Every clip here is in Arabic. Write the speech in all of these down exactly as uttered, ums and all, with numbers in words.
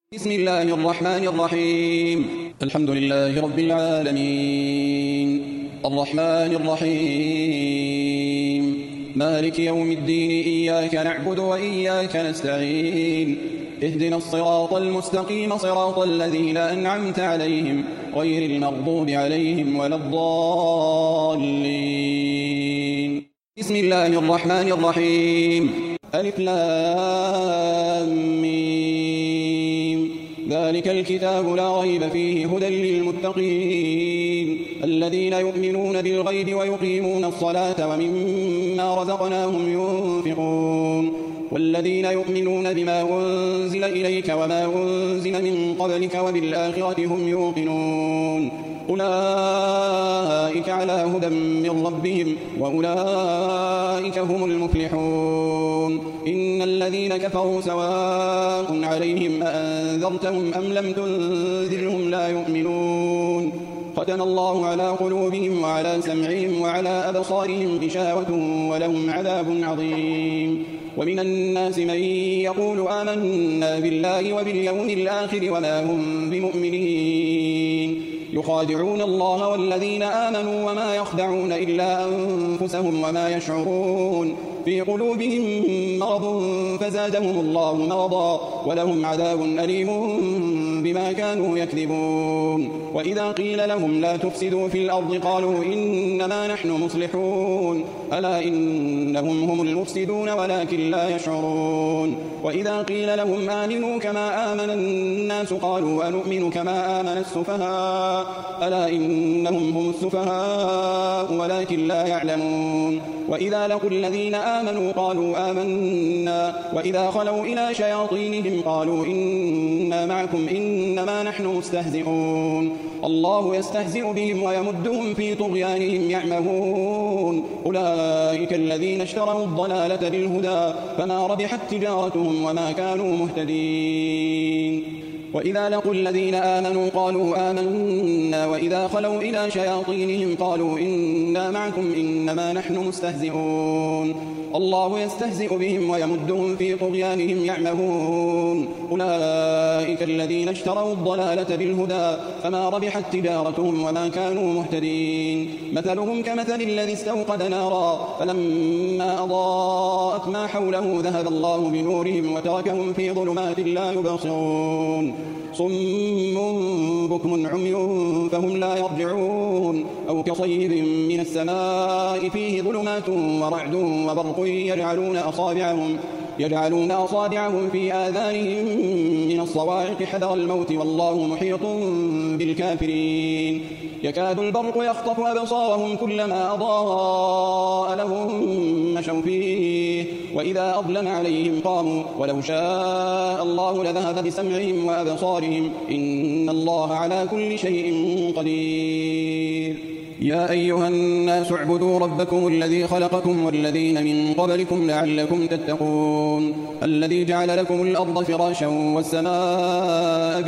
بسم الله الرحمن الرحيم. الحمد لله رب العالمين، الرحمن الرحيم، مالك يوم الدين. إياك نعبد وإياك نستعين. اهدنا الصراط المستقيم، صراط الذين أنعمت عليهم غير المغضوب عليهم ولا الضالين. بسم الله الرحمن الرحيم. ألف لام ميم. ذلك الكتاب لا ريب فيه هدى للمتقين الذين يؤمنون بالغيب ويقيمون الصلاة ومما رزقناهم ينفقون والذين يؤمنون بما أنزل إليك وما أنزل من قبلك وبالآخرة هم يوقنون. أولئك على هدى من ربهم وأولئك هم المفلحون. إن الذين كفروا سواء عليهم أأنذرتهم أم لم تنذرهم لا يؤمنون. ختم الله على قلوبهم وعلى سمعهم وعلى أبصارهم غشاوة ولهم عذاب عظيم. ومن الناس من يقول آمنا بالله وباليوم الآخر وما هم بمؤمنين. يخادعون الله والذين آمنوا وما يخدعون إلا أنفسهم وما يشعرون. في قلوبهم مرض فزادهم الله مرضا ولهم عذاب أليم بما كانوا يكذبون. وإذا قيل لهم لا تفسدوا في الأرض قالوا إنما نحن مصلحون ألا إنهم هم المفسدون ولكن لا يشعرون. وإذا قيل لهم آمنوا كما آمن الناس قالوا أنؤمن كما آمن السفهاء ألا إنهم هم السفهاء ولكن لا يعلمون. وإذا لقوا الذين آمنوا قالوا آمنا وإذا خلوا إلى شياطينهم قالوا إنا معكم إنما نحن مستهزئون. الله يستهزئ بهم ويمدهم في طغيانهم يعمهون. أولئك الذين اشتروا الضلالة بالهدى فما ربحت تجارتهم وما كانوا مهتدين. وإذا لقوا الذين آمنوا قالوا آمنا وإذا خلوا إلى شياطينهم قالوا إنا معكم إنما نحن مستهزئون. الله يستهزئ بهم ويمدهم في طغيانهم يعمهون. أولئك الذين اشتروا الضلالة بالهدى فما ربحت تجارتهم وما كانوا مهتدين. مثلهم كمثل الذي استوقد نارا فلما أضاءت ما حوله ذهب الله بنورهم وتركهم في ظلمات لا يبصرون. صم بكم عمي فهم لا يرجعون. أو كصيب من السماء فيه ظلمات ورعد وبرق يجعلون أصابعهم يجعلون أصابعهم في آذانهم من الصواعق حذر الموت والله محيط بالكافرين. يكاد البرق يخطف أبصارهم كلما أضاء لهم مشوا فيه وإذا أظلم عليهم قاموا ولو شاء الله لذهب بسمعهم وأبصارهم إن الله على كل شيء قدير. يا أيها الناس اعبدوا ربكم الذي خلقكم والذين من قبلكم لعلكم تتقون. الذي جعل لكم الأرض فراشا والسماء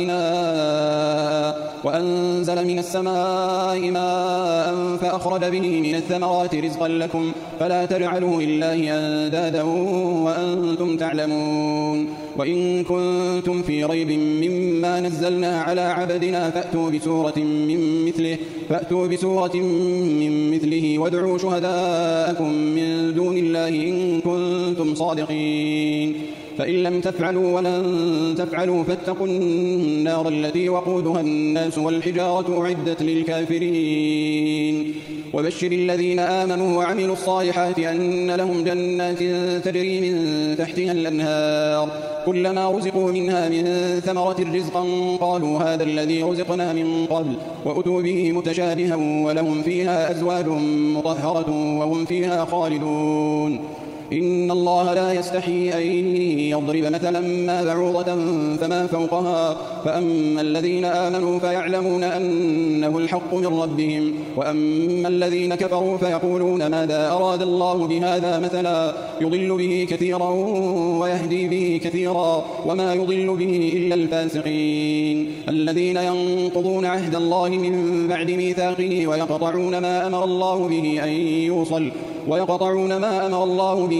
بناء وأنزل من السماء ماء فأخرج به من الثمرات رزقا لكم فلا تجعلوا لله أندادا وأنتم تعلمون. وإن كنتم في ريب مما نزلنا على عبدنا فأتوا بسورة من مثله فأتوا بسورة من مثله وادعوا شهداءكم من دون الله إن كنتم صادقين. فإن لم تفعلوا ولن تفعلوا فاتقوا النار التي وقودها الناس والحجارة أعدت للكافرين. وبشر الذين آمنوا وعملوا الصالحات أن لهم جنات تجري من تحتها الأنهار كلما رزقوا منها من ثمرة رزقا قالوا هذا الذي رزقنا من قبل وأتوا به متشابها ولهم فيها أزواج مطهرة وهم فيها خالدون. إن الله لا يستحي أن يضرب مثلا ما بعوضة فما فوقها فأما الذين آمنوا فيعلمون أنه الحق من ربهم وأما الذين كفروا فيقولون ماذا أراد الله بهذا مثلا يضل به كثيرا ويهدي به كثيرا وما يضل به إلا الفاسقين الذين ينقضون عهد الله من بعد ميثاقه ويقطعون ما أمر الله به أن يوصل ويقطعون ما أمر الله به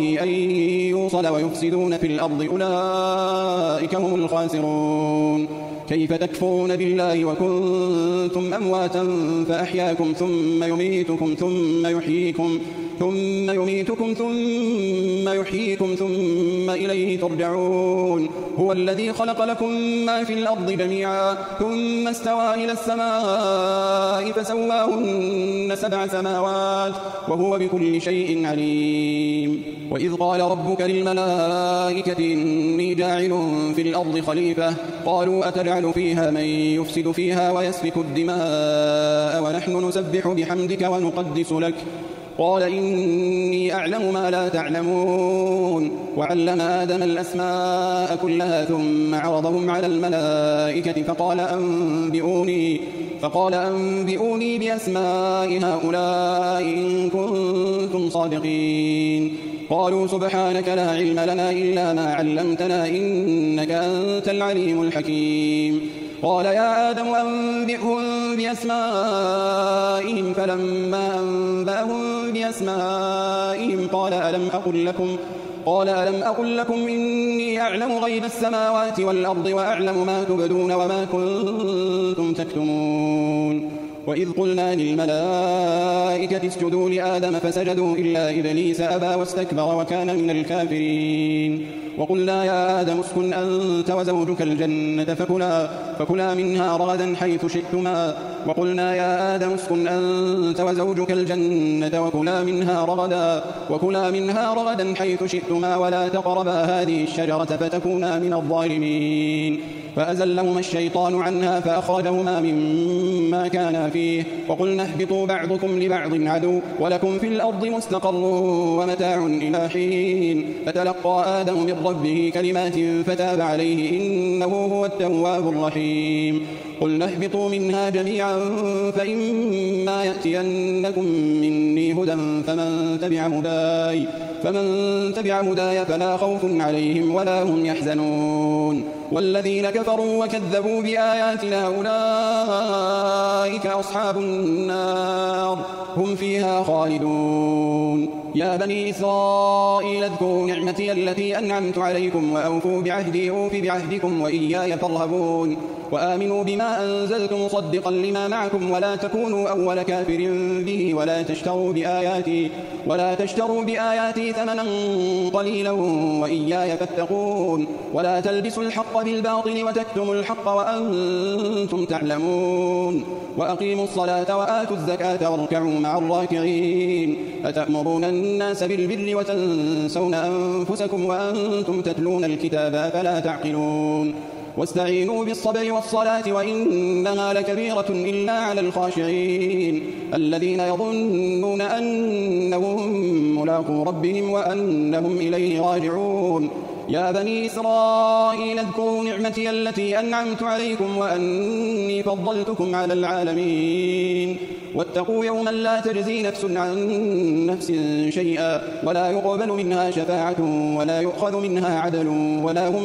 به أن يوصل ويفسدون في الأرض أولئك هم الخاسرون. كيف تكفرون بالله وكنتم أمواتا فأحياكم ثم يميتكم ثم يحييكم ثم يميتكم ثم يحييكم ثم إليه ترجعون. هو الذي خلق لكم ما في الأرض جميعا ثم استوى إلى السماء فسواهن سبع سماوات وهو بكل شيء عليم. وإذ قال ربك للملائكة إني جاعل في الأرض خليفة قالوا أتجعل فيها من يفسد فيها ويسفك الدماء ونحن نسبح بحمدك ونقدس لك قال إني أعلم ما لا تعلمون. وعلم آدم الأسماء كلها ثم عرضهم على الملائكة فقال أنبئوني, فقال أنبئوني بأسماء هؤلاء إن كنتم صادقين. قالوا سبحانك لا علم لنا إلا ما علمتنا إنك أنت العليم الحكيم. قال يا آدم أنبئهم بأسمائهم فلما أنبأهم بأسمائهم قال ألم أقل لكم قال ألم أقل لكم إني أعلم غيب السماوات والأرض وأعلم ما تبدون وما كنتم تكتمون. وإذ قلنا للملائكة اسجدوا لآدم فسجدوا إلا إبليس أبى واستكبر وكان من الكافرين. وقلنا يا آدم اسكن أنت وزوجك الجنة فكلا, فكلا منها رغدا حيث شئتما وقلنا يا آدم اسكن أنت وزوجك الجنة وكلا منها رغدا وكلا منها رغدا حيث شئتما ولا تقربا هذه الشجرة فتكونا من الظالمين. فأزلهما الشيطان عنها فأخرجهما مما كانا فيه وقلنا اهبطوا بعضكم لبعض عدو ولكم في الأرض مستقر ومتاع إلى حين. فتلقى آدم من ربه كلمات فتاب عليه إنه هو التواب الرحيم. قلنا اهبطوا منها جميعا فإما يأتينكم مني هدى فمن تبع هداي فمن تبع هداي فلا خوف عليهم ولا هم يحزنون. والذين كفروا وكذبوا بآياتنا أولئك أصحاب النار هم فيها خالدون. يا بني إسرائيل اذكروا نعمتي التي أنعمت عليكم وأوفوا بعهدي أوف بعهدكم وإياي فارهبون. وآمنوا بما أنزلت مصدقا لما معكم ولا تكونوا أول كافر به ولا تشتروا بآياتي ولا تشتروا بآياتي ثمنا قليلا وإياي فاتقون. ولا تلبسوا الحق بالباطل وتكتموا الحق وأنتم تعلمون. وأقيموا الصلاة وآتوا الزكاة واركعوا مع الراكعين. أتأمرون الناس بالبر وتنسون أنفسكم وأنتم تتلون الكتاب فلا تعقلون. واستعينوا بالصبر والصلاة وإنها لكبيرة إلا على الخاشعين الذين يظنون أنهم ملاقو ربهم وأنهم إليه راجعون. يا بني إسرائيل اذكروا نعمتي التي أنعمت عليكم وأني فضلتكم على العالمين. واتقوا يوما لا تجزي نفس عن نفس شيئا ولا يقبل منها شفاعة ولا يؤخذ منها عدل ولا هم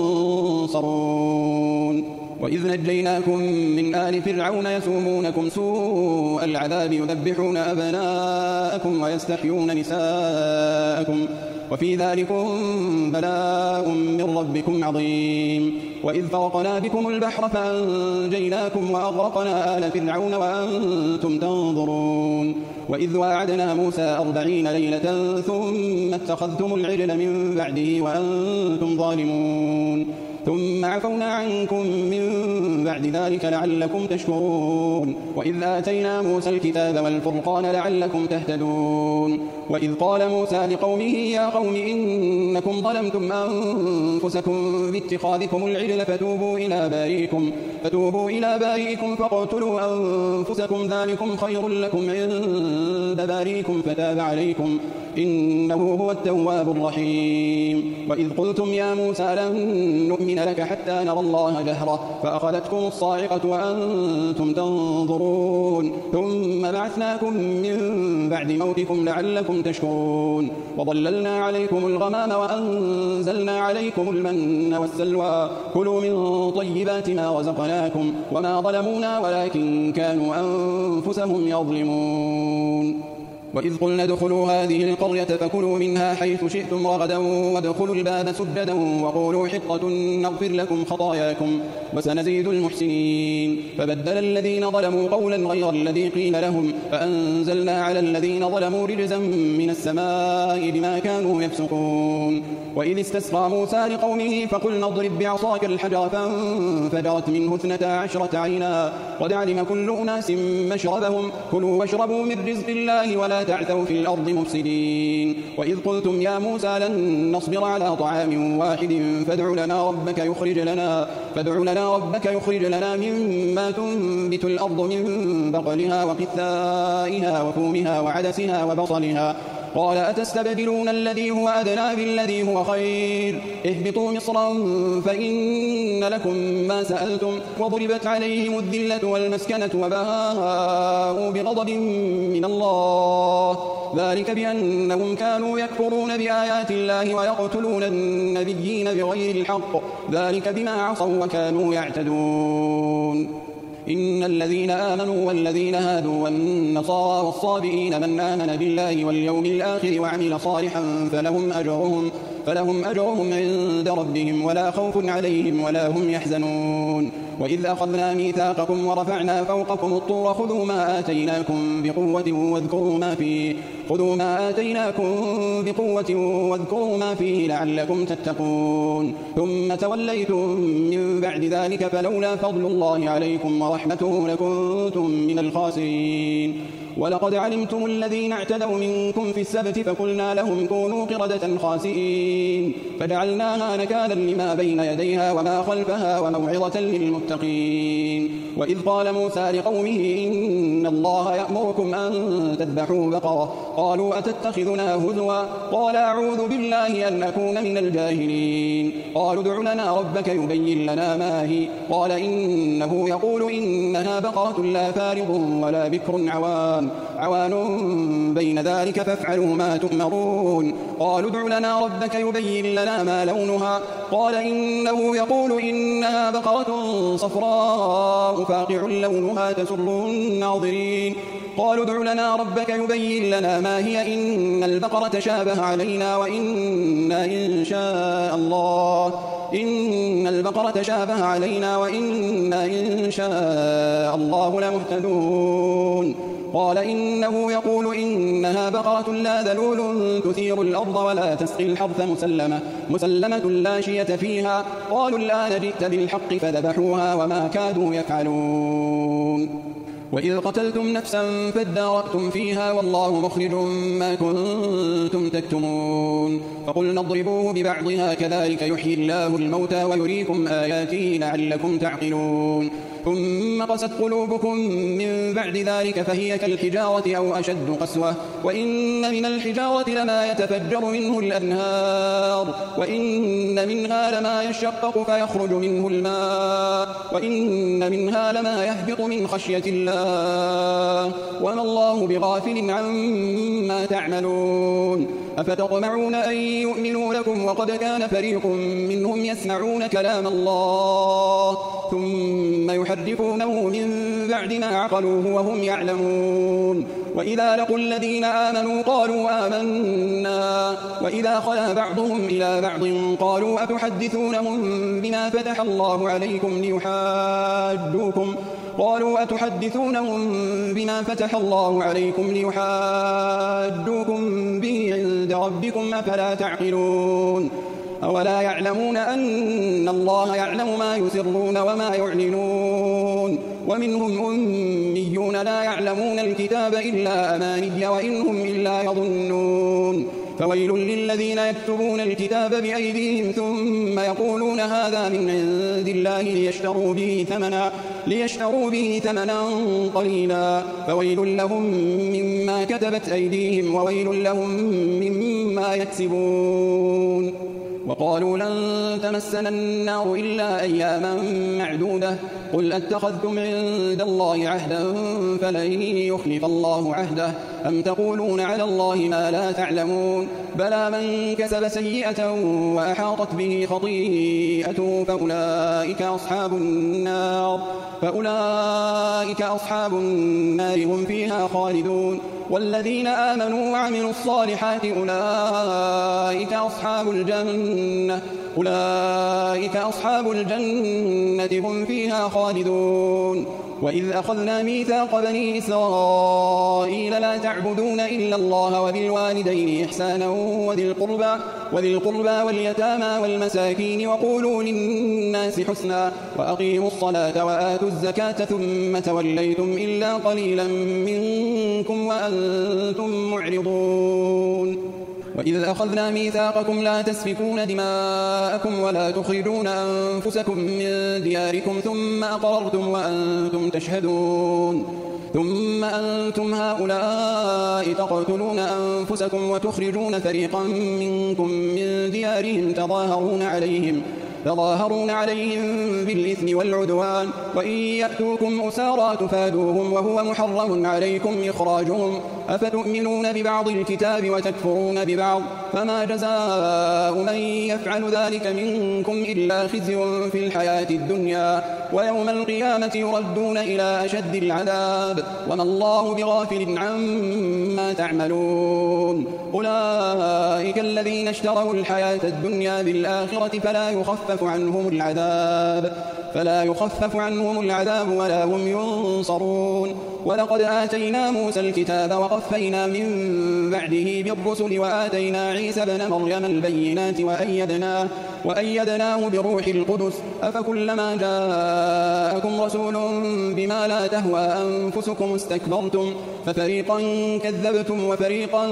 ينصرون. وإذ نجيناكم من آل فرعون يسومونكم سوء العذاب يذبحون أبناءكم ويستحيون نساءكم وفي ذلكم بلاء من ربكم عظيم. وإذ فرقنا بكم البحر فأنجيناكم وأغرقنا آل فرعون وأنتم تنظرون. وإذ واعدنا موسى أربعين ليلة ثم اتخذتم العجل من بعده وأنتم ظالمون ثم عفونا عنكم من بعد ذلك لعلكم تشكرون. وإذ آتينا موسى الكتاب والفرقان لعلكم تهتدون. وإذ قال موسى لقومه يا قوم إنكم ظلمتم أنفسكم باتخاذكم العجل فتوبوا إلى بارئكم فتوبوا إلى بارئكم فاقتلوا أنفسكم ذلكم خير لكم عند بارئكم فتاب عليكم إنه هو التواب الرحيم. وإذ قلتم يا موسى لن نؤمن لك حتى نرى الله جهرة فأخذتكم الصاعقة وأنتم تنظرون ثم بعثناكم من بعد موتكم لعلكم تشكرون. وظللنا عليكم الغمام وأنزلنا عليكم المن والسلوى كلوا من طيبات ما رزقناكم وما ظلمونا ولكن كانوا أنفسهم يظلمون. وإذ قلنا ادخلوا هذه القرية فكلوا منها حيث شئتم رغدا وادخلوا الباب سجدا وقولوا حطة نغفر لكم خطاياكم وسنزيد المحسنين. فبدل الذين ظلموا قولا غير الذي قيل لهم فأنزلنا على الذين ظلموا رجزا من السماء بما كانوا يفسقون. وإذ استسقى موسى لقومه فقلنا اضرب بعصاك الحجر فانفجرت منه اثنتا عشرة عينا قد علم كل أناس مشربهم كلوا واشربوا من رزق الله ولا تعثوا في الأرض مفسدين. وإذ قلتم يا موسى لن نصبر على طعام واحد فادع لنا ربك يخرج لنا فادع لنا ربك يخرج لنا مما تنبت الأرض من بقلها وقثائها وفومها وعدسها وبصلها قال أتستبدلون الذي هو أدنى بالذي هو خير اهبطوا مصرا فإن لكم ما سألتم وضربت عليهم الذلة والمسكنة وباءوا بغضب من الله ذلك بأنهم كانوا يكفرون بآيات الله ويقتلون النبيين بغير الحق ذلك بما عصوا وكانوا يعتدون. إن الذين آمنوا والذين هادوا والنصارى والصابئين من آمن بالله واليوم الآخر وعمل صالحا فلهم أجرهم, فلهم أجرهم عند ربهم ولا خوف عليهم ولا هم يحزنون. وإذ أخذنا ميثاقكم ورفعنا فوقكم الطور خذوا ما آتيناكم بقوة واذكروا ما فيه خذوا ما آتيناكم بقوة واذكروا ما فيه لعلكم تتقون. ثم توليتم من بعد ذلك فلولا فضل الله عليكم ورحمته لكنتم من الخاسرين. ولقد علمتم الذين اعتدوا منكم في السبت فقلنا لهم كونوا قردة خاسئين فجعلناها نكالا لما بين يديها وما خلفها وموعظة للمتقين. وإذ قال موسى لقومه إن الله يأمركم أن تذبحوا بقرة قالوا أتتخذنا هزوا قال أعوذ بالله أن أكون من الجاهلين. قالوا ادع لنا ربك يبين لنا ما هي قال إنه يقول إنها بقرة لا فارض ولا بكر عوان عوان بين ذلك فافعلوا ما تؤمرون. قالوا ادع لنا ربك يبين لنا ما لونها قال إنه يقول إنها بقرة صفراء فاقع لونها تسر الناظرين. قالوا ادع لنا ربك يبين لنا ما هي إن البقرة شابه علينا وإنا إن شاء الله إن البقرة شابه علينا وإنا إن شاء الله لمهتدون. قال إنه يقول إنها بقرة لا ذلول تثير الأرض ولا تسقي الحرث مسلمة مسلمة لا شية فيها قالوا الآن جئت بالحق فذبحوها وما كادوا يفعلون. وإذ قتلتم نفسا فادارأتم فيها والله مخرج ما كنتم تكتمون. فقلنا اضربوه ببعضها كذلك يحيي الله الموتى ويريكم آياته لعلكم تعقلون. ثم قست قلوبكم من بعد ذلك فهي كالحجارة أو أشد قسوة وإن من الحجارة لما يتفجر منه الأنهار وإن منها لما يشقق فيخرج منه الماء وإن منها لما يهبط من خشية الله وما الله بغافل عما تعملون. أفتطمعون أن يؤمنوا لكم وقد كان فريق منهم يسمعون كلام الله ثم يحرفونه من بعد ما عقلوه وهم يعلمون. وإذا لقوا الذين آمنوا قالوا آمنا وإذا خلا بعضهم إلى بعض قالوا أتحدثونهم بما فتح الله عليكم ليحاجوكم قالوا أتحدثونهم بما فتح الله عليكم ليحاجوكم به عند ربكم أفلا تعقلون. أولا يعلمون أن الله يعلم ما يسرون وما يعلنون. ومنهم أميون لا يعلمون الكتاب إلا أماني وإن هم إلا يظنون. فويل للذين يكتبون الكتاب بأيديهم ثم يقولون هذا من عند الله ليشتروا به ثمنا ليشتروا به ثمنا قليلا فويل لهم مما كتبت أيديهم وويل لهم مما يكسبون. وقالوا لن تمسنا النار إلا أياما معدودة قل أتخذتم عند الله عهدا فلن يخلف الله عهده أم تقولون على الله ما لا تعلمون. بلى من كسب سيئة وأحاطت به خطيئته فأولئك أصحاب النار فأولئك أصحاب النار هم فيها خالدون. والذين آمنوا وعملوا الصالحات أولئك أصحاب الجنة أولئك أصحاب الجنة هم فيها خالدون. وإذ أخذنا ميثاق بني إسرائيل لا تعبدون إلا الله وبالوالدين إحسانا وذي القربى وذي القربى واليتامى والمساكين وقولوا للناس حسنا وأقيموا الصلاة وآتوا الزكاة ثم توليتم إلا قليلا منكم وأنتم معرضون. وإذ أخذنا ميثاقكم لا تسفكون دماءكم ولا تخرجون أنفسكم من دياركم ثم أقررتم وأنتم تشهدون ثم أنتم هؤلاء تقتلون أنفسكم وتخرجون فريقا منكم من ديارهم تظاهرون عليهم تظاهرون عليهم بالإثم والعدوان وإن يأتوكم أسارى تفادوهم وهو محرم عليكم إخراجهم أفتؤمنون ببعض الكتاب وتكفرون ببعض فما جزاء من يفعل ذلك منكم إلا خزي في الحياة الدنيا ويوم القيامة يردون إلى أشد العذاب وما الله بغافل عما تعملون. أولئك الذين اشتروا الحياة الدنيا بالآخرة فلا يخفف عنهم العذاب فلا يخفف عنهم العذاب ولا هم ينصرون. ولقد آتينا موسى الكتاب وقفينا من بعده بالرسل وآتينا عيسى بن مريم البينات وأيدناه, وأيدناه بروح القدس أفكلما جاءكم رسول بما لا تهوى أنفسكم استكبرتم ففريقا كذبتم وفريقا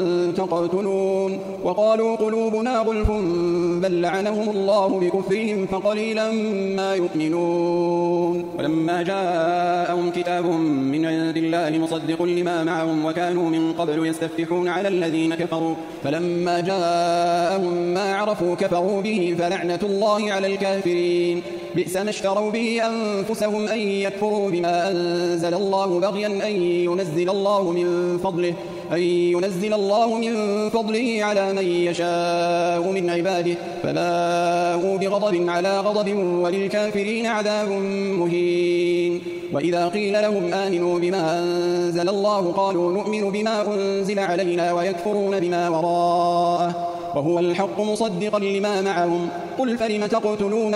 تقتلون. وقالوا قلوبنا غلف بل لعنهم الله بكفرهم فقليلا ما يؤمنون. ولما جاءهم كتاب من عند الله مصدق لما معهم وكانوا من قبل يستفتحون على الذين كفروا فلما جاءهم ما عرفوا كفروا به فلعنة الله على الكافرين. بئس ما اشتروا به أنفسهم أن يكفروا بما أنزل الله بغيا أن ينزل الله من فضله أن ينزل الله من فضله على من يشاء من عباده فباءوا بغضب على غضب وللكافرين عذاب مهين. وإذا قيل لهم آمنوا بما أنزل الله قالوا نؤمن بما أنزل علينا ويكفرون بما وراءه وهو الحق مصدقا لما معهم قل فلم تقتلون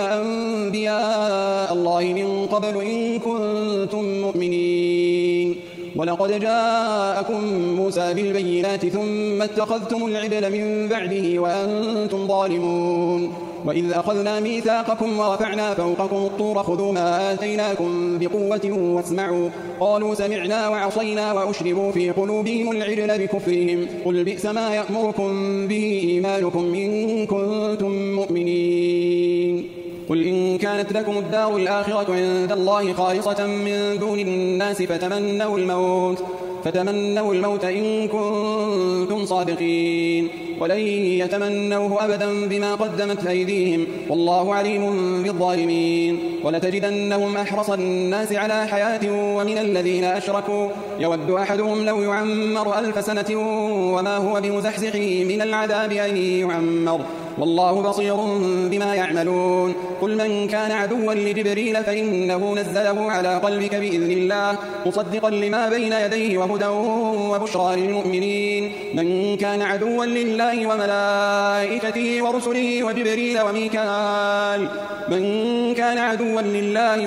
أنبياء الله من قبل إن كنتم مؤمنين. ولقد جاءكم موسى بالبينات ثم اتخذتم العجل من بعده وأنتم ظالمون. وإذ أخذنا ميثاقكم ورفعنا فوقكم الطور خذوا ما آتيناكم بقوة واسمعوا قالوا سمعنا وعصينا وأشربوا في قلوبهم العجل بكفرهم قل بئس ما يأمركم به إيمانكم إن كنتم مؤمنين. قل إن كانت لكم الدار الآخرة عند الله خالصة من دون الناس فتمنوا الموت فتمنوا الموت إن كنتم صادقين ولن يتمنوه أبدا بما قدمت أيديهم والله عليم بالظالمين. ولتجدنهم أحرص الناس على حياة ومن الذين أشركوا يود أحدهم لو يعمر ألف سنة وما هو بمزحزحه من العذاب أن يعمر والله بصير بما يعملون. قل من كان عدوا لجبريل فإنه نزله على قلبك بإذن الله مصدقا لما بين يديه وهدى وبشرى للمؤمنين. من كان عدوا لله وملائكته ورسله وجبريل وميكال من كان عدوا لله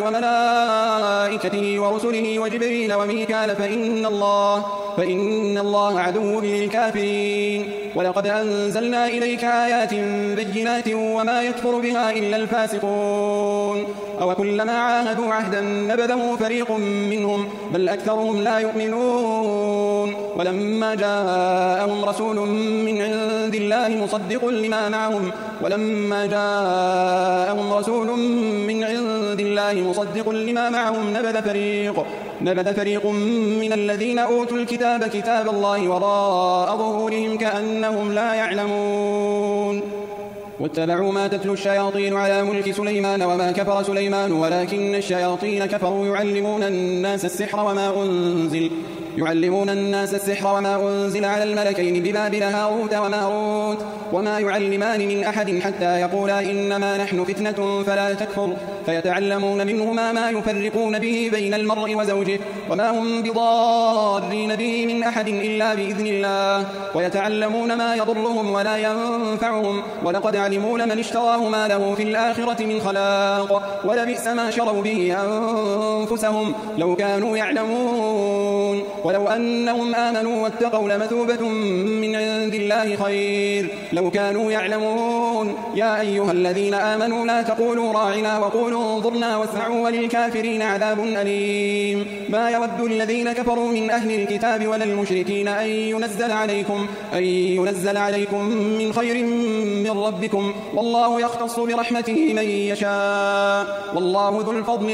وملائكته ورسله وجبريل وميكال فإن الله فإن الله عدو للكافرين. ولقد أنزلنا إليك آيات بينات وما يكفر بها إلا الفاسقون. أو كلما عاهدوا عهدا نبذه فريق منهم بل أكثرهم لا يؤمنون. ولما جاءهم رسول من عند الله مصدق لما معهم ولما جاءهم رسول من عند الله مصدق لما معهم نبذ فريق نبذ فريق من الذين أوتوا الكتاب كتاب الله وراء ظهورهم كأنهم لا يعلمون. واتبعوا ما تتلو الشياطين على ملك سليمان وما كفر سليمان ولكن الشياطين كفروا يعلمون الناس السحر وما أنزل يعلمون الناس السحر وما أنزل على الملكين ببابل هاروت وماروت وما يعلمان من أحد حتى يقولا إنما نحن فتنة فلا تكفر فيتعلمون منهما ما يفرقون به بين المرء وزوجه وما هم بضارين به من أحد إلا بإذن الله ويتعلمون ما يضرهم ولا ينفعهم ولقد علموا لمن اشتراه ما له في الآخرة من خلاق ولبئس ما شروا به أنفسهم لو كانوا يعلمون ولو أنهم آمنوا واتقوا لمثوبة من عند الله خير لو كانوا يعلمون يا أيها الذين آمنوا لا تقولوا راعنا وقولوا انظرنا واسمعوا وللكافرين عذاب أليم ما يود الذين كفروا من أهل الكتاب ولا المشركين أن ينزل عليكم أن ينزل عليكم من خير من ربكم والله يختص برحمته من يشاء والله ذو الفضل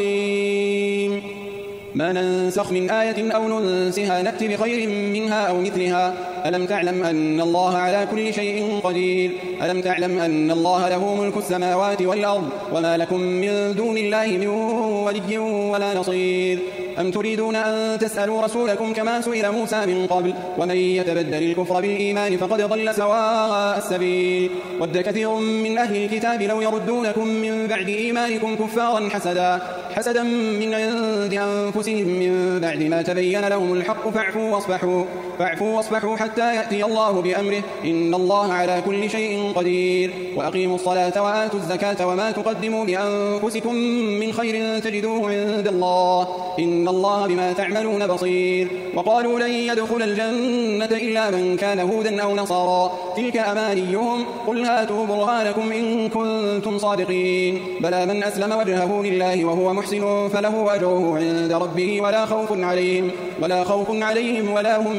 العظيم ما ننسخ من آية أو ننسها نأت بخير منها أو مثلها ألم تعلم أن الله على كل شيء قدير ألم تعلم أن الله له ملك السماوات والأرض وما لكم من دون الله من ولي ولا نصير أم تريدون أن تسألوا رسولكم كما سئل موسى من قبل ومن يتبدل الكفر بالإيمان فقد ضل سواء السبيل ود كثير من أهل الكتاب لو يردونكم من بعد إيمانكم كفارا حسدا حسدا من عند أنفسهم من بعد ما تبين لهم الحق فاعفوا واصفحوا فاعفوا واصفحوا حتى يأتي الله بأمره إن الله على كل شيء قدير وأقيموا الصلاة وآتوا الزكاة وما تقدموا لأنفسكم من خير تجدوه عند الله إن الله بما تعملون بصير وقالوا لن يدخل الجنة إلا من كان هودا أو نصارى تلك أمانيهم قل هاتوا برهانكم إن كنتم صادقين بلى من أسلم وجهه لله وهو محسن فله أجره عند ربه ولا خوف عليهم ولا خوف عليهم ولا هم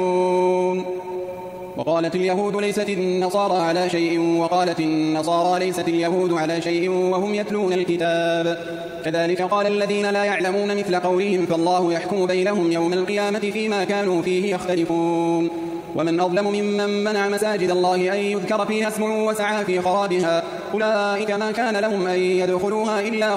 يحزنون وقالت اليهود ليست النصارى على شيء وقالت النصارى ليست اليهود على شيء وهم يتلون الكتاب كذلك قال الذين لا يعلمون مثل قولهم فالله يحكم بينهم يوم القيامة فيما كانوا فيه يختلفون ومن أظلم ممن منع مساجد الله أن يذكر فيها اسمه وسعى في خرابها أولئك ما كان لهم أن يدخلوها إلا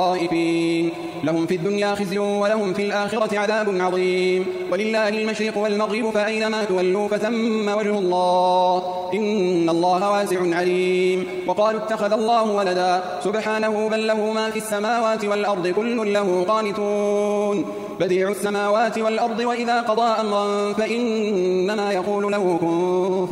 خائفين لهم في الدنيا خزي ولهم في الآخرة عذاب عظيم ولله المشرق والمغرب فأينما تولوا فثم وجه الله إن الله واسع عليم وقالوا اتخذ الله ولدا سبحانه بل له ما في السماوات والأرض كل له قانتون بديع السماوات والأرض وإذا قضى أمرا فإنما يقول له كن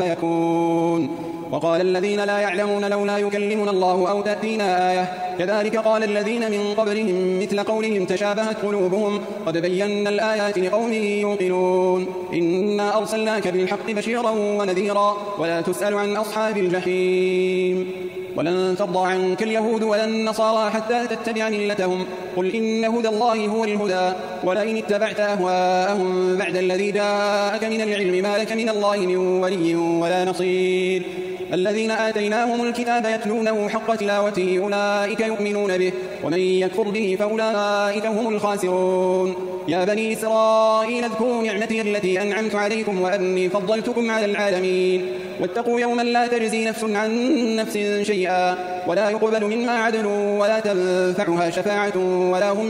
فيكون وقال الذين لا يعلمون لولا يكلمنا الله أو تأتينا آية كذلك قال الذين من قبلهم مثل قولهم تشابهت قلوبهم قد بينا الآيات لقوم يوقنون إنا أرسلناك بالحق بشيرا ونذيرا ولا تسأل عن أصحاب الجحيم ولن ترضى عنك اليهود ولا النصارى حتى تتبع ملتهم قل إن هدى الله هو الهدى ولئن اتبعت أهواءهم بعد الذي جاءك من العلم ما لك من الله من ولي ولا نصير الذين آتيناهم الكتاب يتلونه حق تلاوته أولئك يؤمنون به ومن يكفر به فأولئك هم الخاسرون يا بني إسرائيل اذكروا نعمتي التي أنعمت عليكم وأني فضلتكم على العالمين واتقوا يوما لا تجزي نفس عن نفس شيئا ولا يقبل منها عدل ولا تنفعها شفاعة ولا هم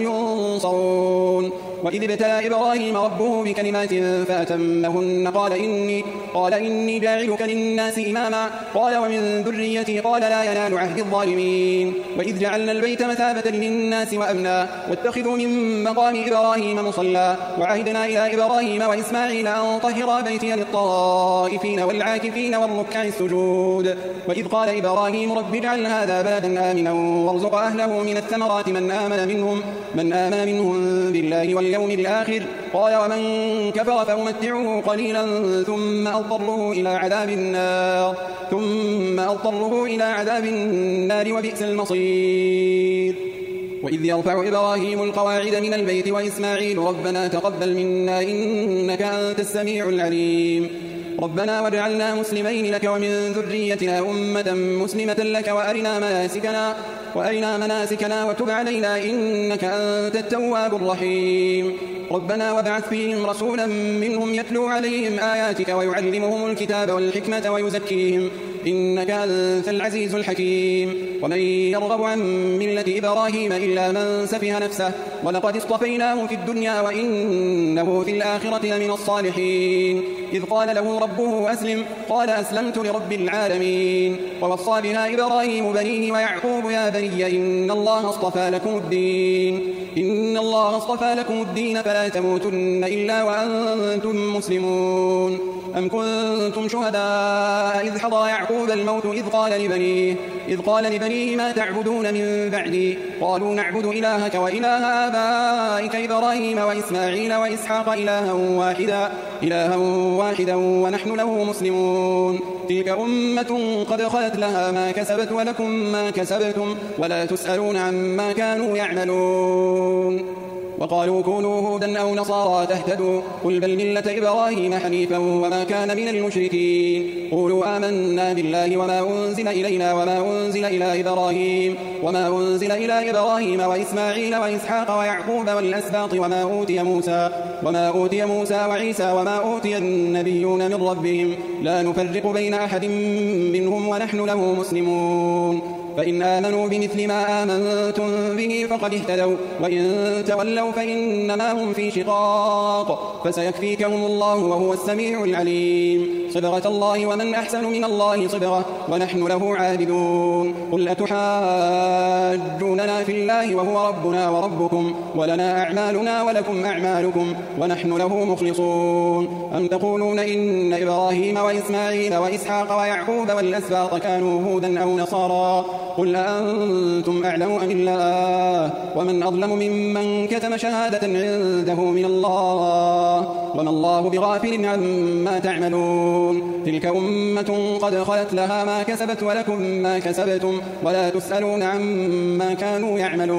ينصرون وإذ ابتلى إبراهيم ربه بكلمات فأتمهن قال إني, قال إني جاعلك للناس إماما قال ومن ذريتي قال لا ينال عهد الظالمين وإذ جعلنا البيت مثابة للناس وأمنا واتخذوا من مقام إبراهيم مصلى وعهدنا إلى إبراهيم وإسماعيل أن طهرا بيتي للطائفين والعاكفين والركع السجود وإذ قال إبراهيم رب اجعل هذا بلدا آمنا وارزق أهله من الثمرات من آمن منهم, من آمن منهم بالله واليوم الآخر قال ومن كفر فأمتعه قليلا ثم أضطره إلى عذاب النار ثم أضطره إلى عذاب النار وبئس المصير وإذ يرفع إبراهيم القواعد من البيت وإسماعيل ربنا تقبل منا إنك أنت السميع العليم ربنا واجعلنا مسلمين لك ومن ذريتنا أمة مسلمة لك وأرنا مناسكنا وأرنا مناسكنا وتب علينا إنك أنت التواب الرحيم ربنا وابعث فيهم رسولا منهم يتلو عليهم آياتك ويعلمهم الكتاب والحكمة ويزكيهم إنك أنت العزيز الحكيم ومن يرغب عن ملة إبراهيم إلا من سفه نفسه ولقد اصطفيناه في الدنيا وإنه في الآخرة لمن الصالحين إذ قال له ربه أسلم قال أسلمت لرب العالمين ووصى بها إبراهيم بنيه ويعقوب يا بني إن الله اصطفى لكم الدين إن الله اصطفى لكم الدين فلا تموتن إلا وأنتم مسلمون أم كنتم شهداء إذ حضر يعقوب الموت إذ قال لبنيه إذ قال لبنيه ما تعبدون من بعدي قالوا نعبد إلهك وإله آبائك إبراهيم وإسماعيل وإسحاق إلها واحدا إلها واحدا ونحن له مسلمون تلك أمة قد خلت لها ما كسبت ولكم ما كسبتم ولا تسألون عما كانوا يعملون وقالوا كونوا هودا أو نصارى تهتدوا قل بل ملة إبراهيم حنيفا وما كان من المشركين قولوا آمنا بالله وما أنزل إلينا وما أنزل إلى إبراهيم وما أنزل إلى إبراهيم وإسماعيل وإسحاق ويعقوب والأسباط وما أوتي موسى وما أوتي موسى وعيسى وما أوتي النبيون من ربهم لا نفرق بين أحد منهم ونحن له مسلمون فإن آمنوا بمثل ما آمنتم به فقد اهتدوا وإن تولوا فإنما هم في شقاق فسيكفيكهم الله وهو السميع العليم صبغة الله ومن أحسن من الله صبغة ونحن له عابدون قل أتحاجوننا في الله وهو ربنا وربكم ولنا أعمالنا ولكم أعمالكم ونحن له مخلصون أم تقولون إن إبراهيم وإسماعيل وإسحاق ويعقوب والأسباط كانوا هودا أو نصارى قل أنتم أعلم أم الله ومن أظلم ممن كتم شهادة عنده من الله وما الله بغافل عما تعملون تلك أمة قد خلت لها ما كسبت ولكم ما كسبتم ولا تسألون عما كانوا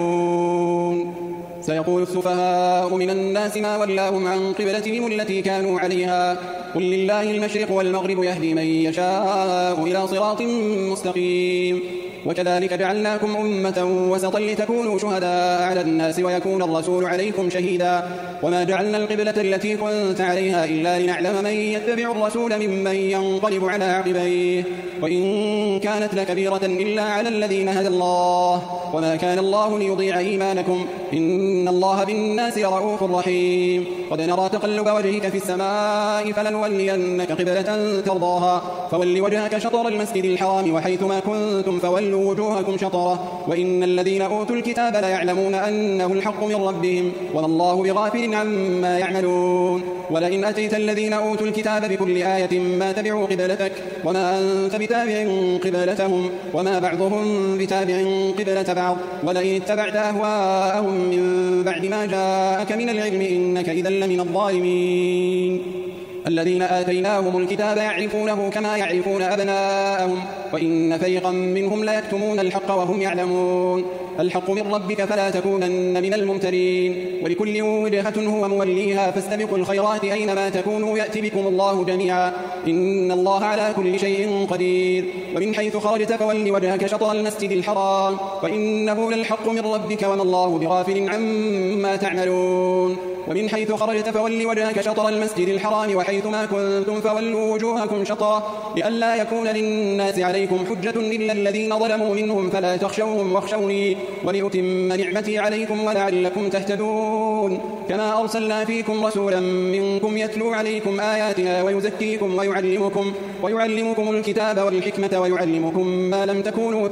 يعملون سيقول السفهاء من الناس ما ولاهم عن قبلتهم التي كانوا عليها قل لله المشرق والمغرب يهدي من يشاء إلى صراط مستقيم وكذلك جعلناكم أمة وسطا لتكونوا شهداء على الناس ويكون الرسول عليكم شهيدا وما جعلنا القبلة التي كنت عليها إلا لنعلم من يتبع الرسول ممن ينقلب على عقبيه وإن كانت لكبيرة إلا على الذين هدى الله وما كان الله ليضيع إيمانكم إن الله بالناس رؤوف رحيم قد نرى تقلب وجهك في السماء فلنولينك قبلة ترضاها فول وجهك شطر المسجد الحرام وحيثما كنتم فولوا وجوهكم شطره وإن الذين أوتوا الكتاب ليعلمون أنه الحق من ربهم وما الله بغافل عما يعملون ولئن أتيت الذين أوتوا الكتاب بكل آية ما تبعوا قبلتك وما أنت بتابع قبلتهم وما بعضهم بتابع قبلة بعض ولئن اتبعت أهواءهم من بعد ما جاءك من العلم إنك إذا لمن الظالمين الذين آتيناهم الكتاب يعرفونه كما يعرفون أبناءهم وإن فريقا منهم لا يكتمون الحق وهم يعلمون الحق من ربك فلا تكونن من الممترين ولكل وجهة هو موليها فاستبقوا الخيرات أينما تكونوا يأتي بكم الله جميعا إن الله على كل شيء قدير ومن حيث خرجت فول وجهك شطر المسجد الحرام وإنه للحق من ربك وما الله بغافل عما تعملون ومن حيث خرجت فول وجهك شطر المسجد الحرام وحيثما كنتم فولوا وجوهكم شطره لئلا يكون للناس عليكم حجة إلا الذين ظلموا منهم فلا تخشوهم واخشوني ولأتم نعمتي عليكم ولعلكم تهتدون كما أرسلنا فيكم رسولا منكم يتلو عليكم آياتنا ويزكيكم ويعلمكم, ويعلمكم الكتاب والحكمة ويعلمكم ما لم تكونوا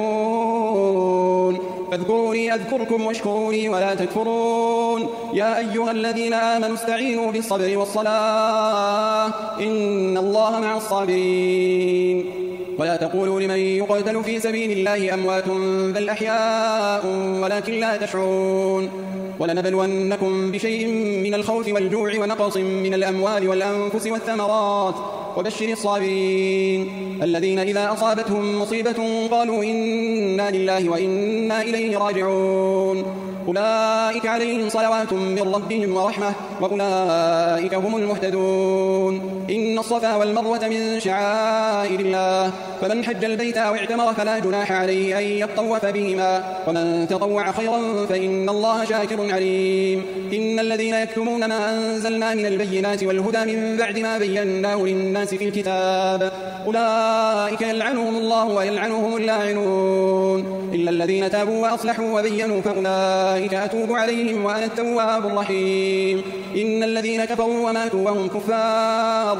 تعلمون فاذكروني أذكركم واشكروني ولا تكفرون يا أيها الذين آمنوا استعينوا بالصبر والصلاة إن الله مع الصابرين ولا تقولوا لمن يقتل في سبيل الله أموات بل أحياء ولكن لا تشعرون ولنبلونكم بشيء من الخوف والجوع ونقص من الأموال والأنفس والثمرات وبشر الصابرين الذين إذا أصابتهم مصيبة قالوا إنا لله وإنا إليه راجعون أولئك عليهم صلوات من ربهم ورحمة وأولئك هم المهتدون. إن الصفا والمروة من شعائر الله فمن حج البيت أو اعتمر فلا جناح عليه أن يطوف بهما ومن تطوع خيرا فإن الله شاكر عليم. إن الذين يكتمون ما أنزلنا من البينات والهدى من بعد ما بيناه للناس في الكتاب أولئك يلعنهم الله ويلعنهم اللاعنون إلا الذين تابوا وأصلحوا وبينوا فأولئك أتوب عليهم وأنا التواب الرحيم. إن الذين كفروا وماتوا وهم كفار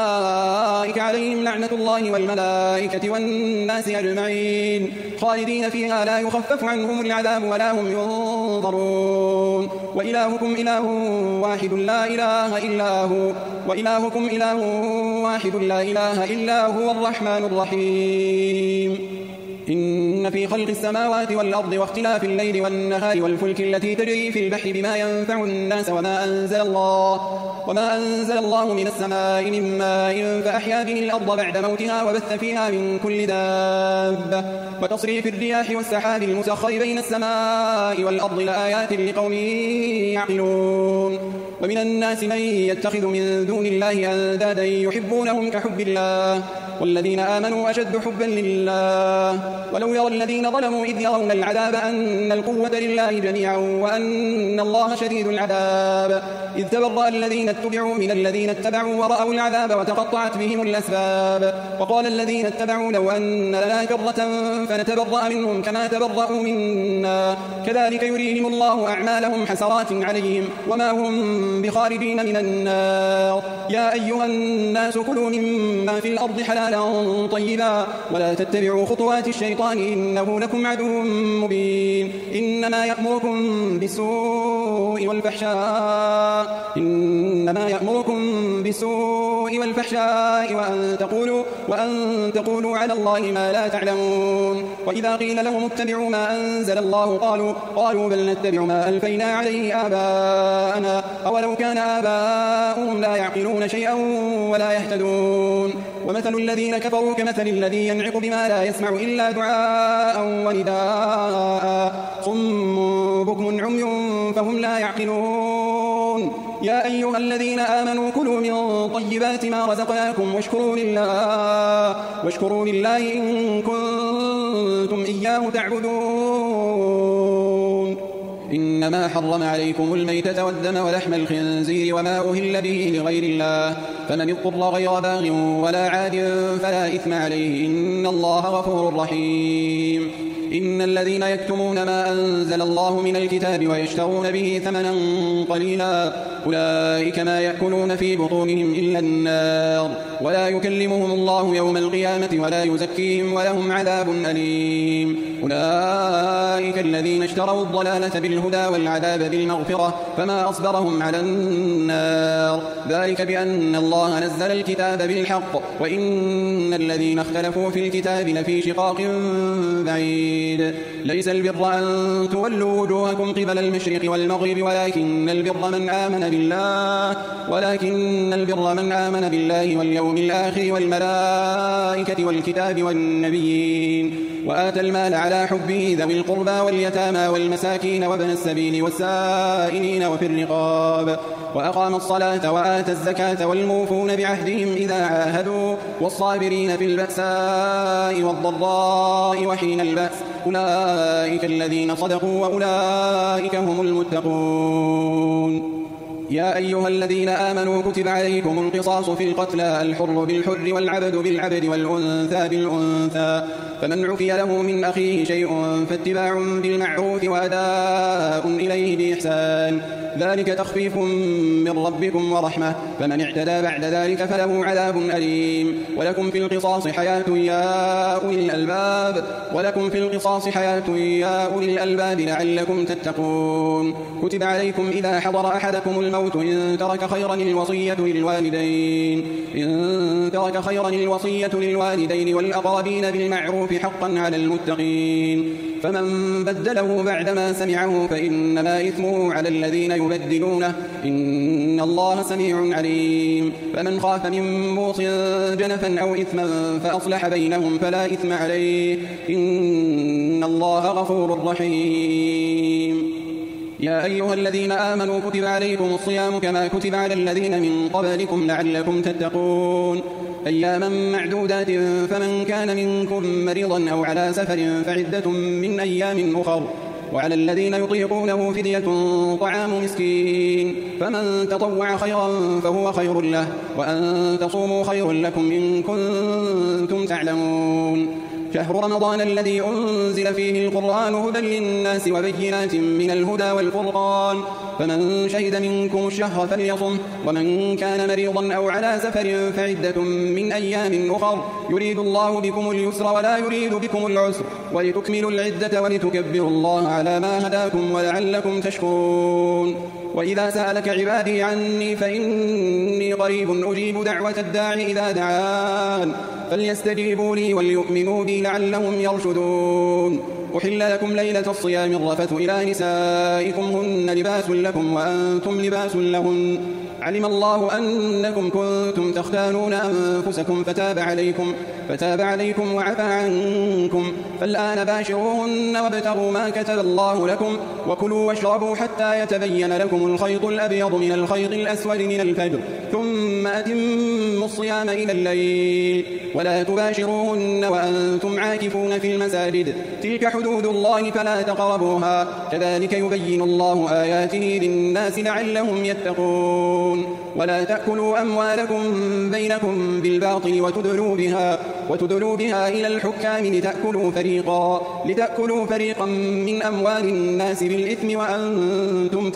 أولئك عليهم لعنة الله والملائكة والناس أجمعين خالدين فيها لا يخفف عنهم العذاب ولا هم ينظرون. وإلهكم إله واحد لا إله إلا هو وإلهكم إله واحد لا إله إلا هو الرحمن الرحيم. إن في خلق السماوات والأرض واختلاف الليل والنهار والفلك التي تجري في البحر بما ينفع الناس وما أنزل الله وما أنزل الله من السماء من ماء فأحيا به الأرض بعد موتها وبث فيها من كل دابة وتصريف الرياح والسحاب المسخر بين السماء والأرض لآيات لقوم يعقلون. ومن الناس من يتخذ من دون الله أندادا يحبونهم كحب الله والذين آمنوا أشد حبا لله ولو يرى الذين ظلموا إذ يرون العذاب أن القوة لله جميعا وأن الله شديد العذاب إذ تبرأ الذين اتبعوا من الذين اتبعوا ورأوا العذاب وتقطعت بهم الأسباب وقال الذين اتبعوا لو أن لنا كرة فنتبرأ منهم كما تبرأوا منا كذلك يريهم الله أعمالهم حسرات عليهم وما هم بخارجين من النار. يا أيها الناس كلوا مما في الأرض حلالا طيبا ولا تتبعوا خطوات الشيطان إنه لكم عدو مبين. إنما يأمركم بالسوء والفحشاء إنما يأمركم بالسوء والفحشاء وأن تقولوا وأن تقولوا على الله ما لا تعلمون. وإذا قيل لهم اتبعوا ما أنزل الله قالوا قالوا بل نتبع ما ألفينا عليه آباءنا أولو كان آباؤهم لا يعقلون شيئا ولا يهتدون. ومثل الذين كفروا كمثل الذي ينعق بما لا يسمع إلا دعاء ونداء صم بكم عمي فهم لا يعقلون. يا أيها الذين آمنوا كلوا من طيبات ما رزقناكم واشكروا لله واشكروا لله إن كنتم إياه تعبدون. إنما حرم عليكم الميتة والدم ولحم الخنزير وما أهل به لغير الله فمن اضطر غير باغ ولا عاد فلا إثم عليه إن الله غفور رحيم. إن الذين يكتمون ما أنزل الله من الكتاب ويشترون به ثمنا قليلا أولئك ما يأكلون في بطونهم إلا النار ولا يكلمهم الله يوم القيامة ولا يزكيهم ولهم عذاب أليم. أولئك الذين اشتروا الضلالة بالهدى والعذاب بالمغفرة فما أصبرهم على النار ذلك بأن الله نزل الكتاب بالحق وإن الذين اختلفوا في الكتاب لفي شقاق بعيد. ليس البر أن تولوا وجوهكم قبل المشرق والمغرب ولكن البر من آمن بالله ولكن البر من آمن بالله واليوم الآخر والملائكة والكتاب والنبيين وآتى المال على حبه ذوي القربى واليتامى والمساكين وابن السبيل والسائلين وفي الرقاب وأقام الصلاة وآتى الزكاة والموفون بعهدهم إذا عاهدوا والصابرين في البأساء والضراء وحين البأس أولئك الذين صدقوا وأولئك هم المتقون. يا أيها الذين آمنوا كتب عليكم القصاص في القتلى الحر بالحر والعبد بالعبد والأنثى بالأنثى فمن عفي له من أخيه شيء فاتباع بالمعروف وأداء إليه بإحسان ذلك تخفيف من ربكم ورحمة فمن اعتدى بعد ذلك فله عذاب أليم. ولكم في القصاص حياة يا أولي الألباب ولكم في القصاص حياة يا أولي الألباب لعلكم تتقون. كتب عليكم إذا حضر أحدكم الموت إن ترك خيرا الوصية للوالدين إن ترك خيرا الوصية للوالدين والأقربين بالمعروف حقا على المتقين فمن بدله بعدما سمعه فإنما إثمه على الذين يبدلونه إن الله سميع عليم. فمن خاف من موص جنفا أو إثما فأصلح بينهم فلا إثم عليه إن الله غفور رحيم. يا أيها الذين آمنوا كتب عليكم الصيام كما كتب على الذين من قبلكم لعلكم تتقون أياما معدودات فمن كان منكم مريضا أو على سفر فعدة من أيام أخر وعلى الذين يطيقونه فدية طعام مسكين فمن تطوع خيرا فهو خير له وأن تصوموا خير لكم إن كنتم تعلمون شهر رمضان الذي أنزل فيه القرآن هدى للناس وبينات من الهدى والفرقان فمن شهد منكم الشهر فليصم ومن كان مريضا أو على سفر فعدة من أيام أخر يريد الله بكم اليسر ولا يريد بكم العسر ولتكملوا العدة ولتكبروا الله على ما هداكم ولعلكم تشكرون وإذا سألك عبادي عني فإني قريب أجيب دعوة الداع إذا دعان فليستجيبوا لي وليؤمنوا بي لعلهم يرشدون أحل لكم ليلة الصيام الرفث إلى نسائكم هن لباس لكم وأنتم لباس لهن علم الله أنكم كنتم تختانون أنفسكم فتاب عليكم, فتاب عليكم وعفى عنكم فالآن باشروهن وابتغوا ما كتب الله لكم وكلوا واشربوا حتى يتبين لكم الخيط الأبيض من الخيط الأسود من الفجر ثم أتموا الصيام إلى الليل ولا تباشروهن وأنتم عاكفون في المساجد تلك حدود الله فلا تقربوها كذلك يبين الله آياته للناس لعلهم يتقون ولا تأكلوا أموالكم بينكم بالباطل وتدلوا بها, وتدلوا بها إلى الحكام لتأكلوا فريقا, لتأكلوا فريقا من أموال الناس بالإثم وأنتم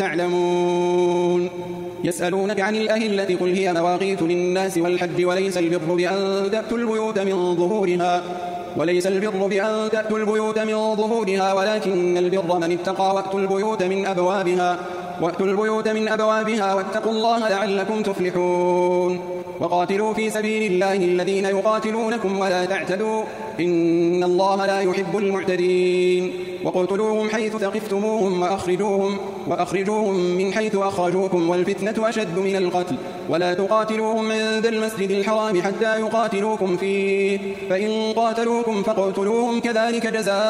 تعلمون يسألونك عن الأهلة قل هي مواقيت للناس والحج وليس البر بأن تأتوا البيوت من ظهورها وليس البر بأن تأتوا البيوت من ظهورها ولكن البر من اتقى وأتوا البيوت من أبوابها وأتوا البيوت من أبوابها واتقوا الله لعلكم تفلحون وقاتلوا في سبيل الله الذين يقاتلونكم ولا تعتدوا إن الله لا يحب المعتدين وقتلوهم حيث ثقفتموهم وأخرجوهم, وأخرجوهم من حيث أخرجوكم والفتنة أشد من القتل ولا تقاتلوهم عند المسجد الحرام حتى يقاتلوكم فيه فإن قاتلوكم فاقتلوهم كذلك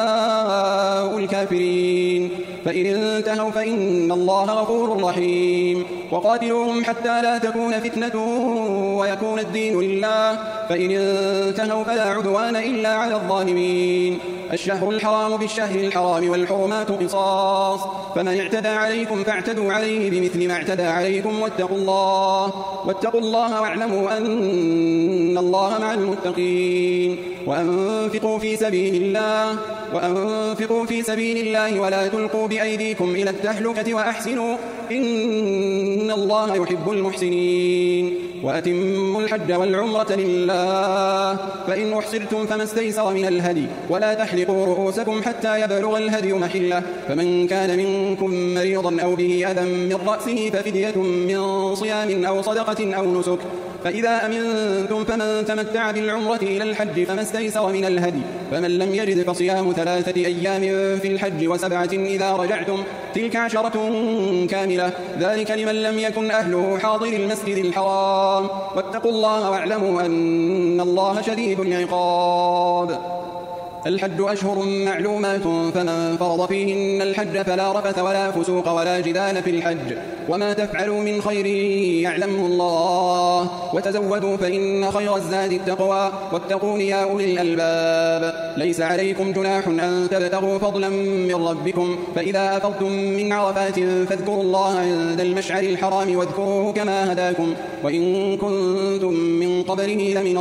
جزاء الكافرين فإن انتهوا فإن الله غفور رحيم وقاتلوهم حتى لا تكون فتنة ويكون الدين لله فإن انتهوا فلا عدوان إلا على الظالمين الشهر الحرام بالشهر الحرام والحرمات قصاص فمن اعتدى عليكم فاعتدوا عليه بمثل ما اعتدى عليكم واتقوا الله واتقوا الله واعلموا أن الله مع المتقين وأنفقوا في سبيل الله وأنفقوا في سبيل الله ولا تلقوا بأيديكم إلى التهلكة وأحسنوا إن الله يحب المحسنين وأتموا الحج والعمرة لله فإن أحصرتم فما استيسر من الهدي ولا تحلقوا رؤوسكم حتى يبلغ الهدي محله فمن كان منكم مريضا أو به أذى من رأسه ففدية من صيام أو صدقة أو نسك فإذا أمنتم فمن تمتع بالعمرة إلى الحج فما استيسر من الهدي فمن لم يجد فصيام ثلاثة أيام في الحج وسبعة إذا رجعتم تلك عشرة كاملة ذلك لمن لم يكن أهله حاضر المسجد الحرام واتقوا الله واعلموا أن الله شديد العقاب الحج أشهر معلومات فمن فرض فيهن الحج فلا رفث ولا فسوق ولا جدال في الحج وما تفعلوا من خير يعلمه الله وتزودوا فإن خير الزاد التقوى واتقون يا أولي الألباب ليس عليكم جناح أن تبتغوا فضلا من ربكم فإذا أفضتم من عرفات فاذكروا الله عند المشعر الحرام واذكروه كما هداكم وإن كنتم من قبله لمن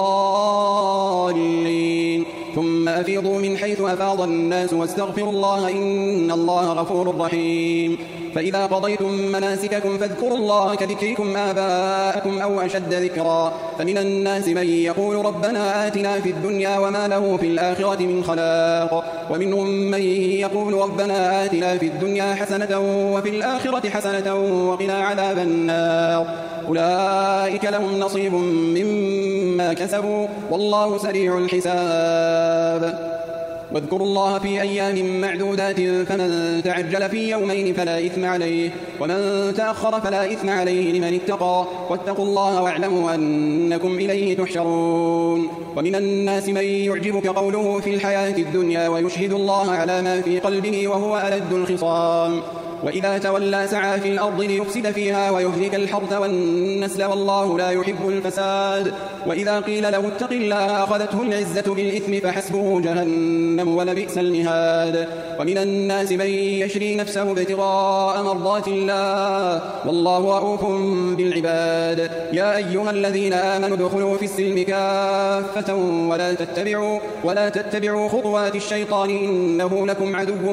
الضالين ثم أفيضوا من حيث أفاض الناس واستغفروا الله إن الله غفور رحيم فإذا قضيتم مناسككم فاذكروا الله كذكركم آباءكم أو أشد ذكرا فمن الناس من يقول ربنا آتنا في الدنيا وما له في الآخرة من خلاق ومنهم من يقول ربنا آتنا في الدنيا حسنة وفي الآخرة حسنة وقنا عذاب النار أولئك لهم نصيب مما كسبوا والله سريع الحساب واذكروا الله في أيام معدودات فمن تعجل في يومين فلا إثم عليه ومن تأخر فلا إثم عليه لمن اتقى واتقوا الله واعلموا أنكم إليه تحشرون ومن الناس من يعجبك قوله في الحياة الدنيا ويشهد الله على ما في قلبه وهو ألد الخصام وإذا تولى سعى في الأرض ليفسد فيها ويهلك الحرث والنسل والله لا يحب الفساد. وإذا قيل له اتق الله أخذته العزة بالإثم فحسبه جهنم ولبئس المهاد. ومن الناس من يشري نفسه ابتغاء مرضات الله والله رؤوف بالعباد. يا أيها الذين آمنوا ادخلوا في السلم كافة ولا تتبعوا, ولا تتبعوا خطوات الشيطان إنه لكم عدو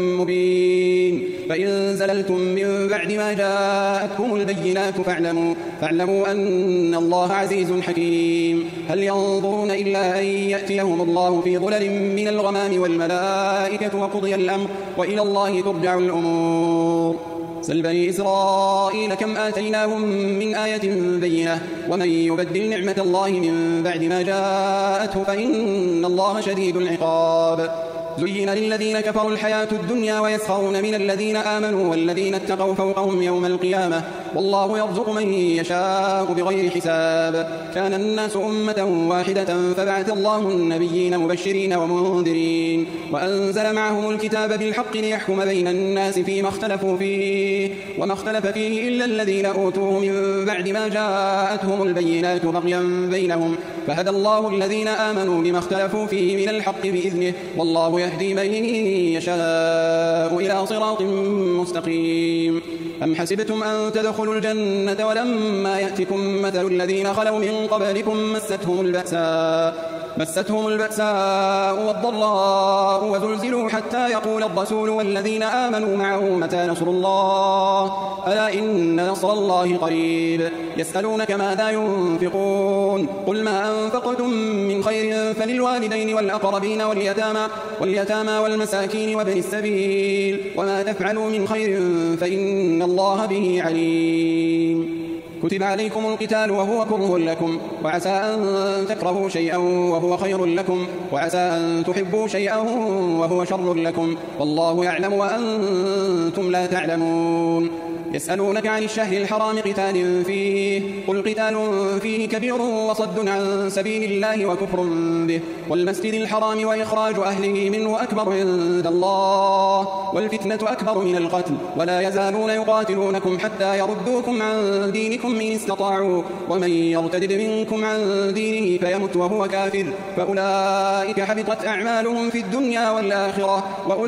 مبين. فإن زللتم من بعد ما جاءتكم البينات فاعلموا, فاعلموا أن الله عزيز حكيم. هل ينظرون إلا أن يأتيهم الله في ظلل من الغمام والملائكة وقضي الأمر وإلى الله ترجع الأمور. سل بني إسرائيل كم آتيناهم من آية بينة ومن يبدل نعمة الله من بعد ما جاءته فإن الله شديد العقاب. زين للذين كفروا الحياة الدنيا ويسخرون من الذين آمنوا والذين اتقوا فوقهم يوم القيامة والله يرزق من يشاء بغير حساب. كان الناس أمة واحدة فبعث الله النبيين مبشرين ومنذرين وأنزل معهم الكتاب بالحق ليحكم بين الناس فيما اختلفوا فيه وما اختلف فيه إلا الذين أوتوه من بعد ما جاءتهم البينات بغيا بينهم فهدى الله الذين آمنوا لما اختلفوا فيه من الحق بإذنه والله يهدي من يشاء إلى صراط مستقيم. أم حسبتم أن تدخلوا الجنة ولما يأتكم مثل الذين خلوا من قبلكم مستهم البأساء مستهم البأساء والضراء وزلزلوا حتى يقول الرسول والذين آمنوا معه متى نصر الله ألا إن نصر الله قريب. يسألونك ماذا ينفقون قل ما أنفقتم من خير فللوالدين والأقربين واليتامى, واليتامى والمساكين وابن السبيل وما تفعلوا من خير فإن الله به عليم. كتب عليكم القتال وهو كره لكم وعسى أن تكرهوا شيئا وهو خير لكم وعسى أن تحبوا شيئا وهو شر لكم والله يعلم وأنتم لا تعلمون. يسألونك عن الشهر الحرام قتال فيه قل قتال فيه كبير وصد عن سبيل الله وكفر به والمسجد الحرام وإخراج أهله منه أكبر عند الله والفتنة أكبر من القتل ولا يزالون يقاتلونكم حتى يردوكم عن دينكم إن استطاعوا ومن يرتد منكم عن دينه فيمت وهو كافر فأولئك حبطت أعمالهم في الدنيا والآخرة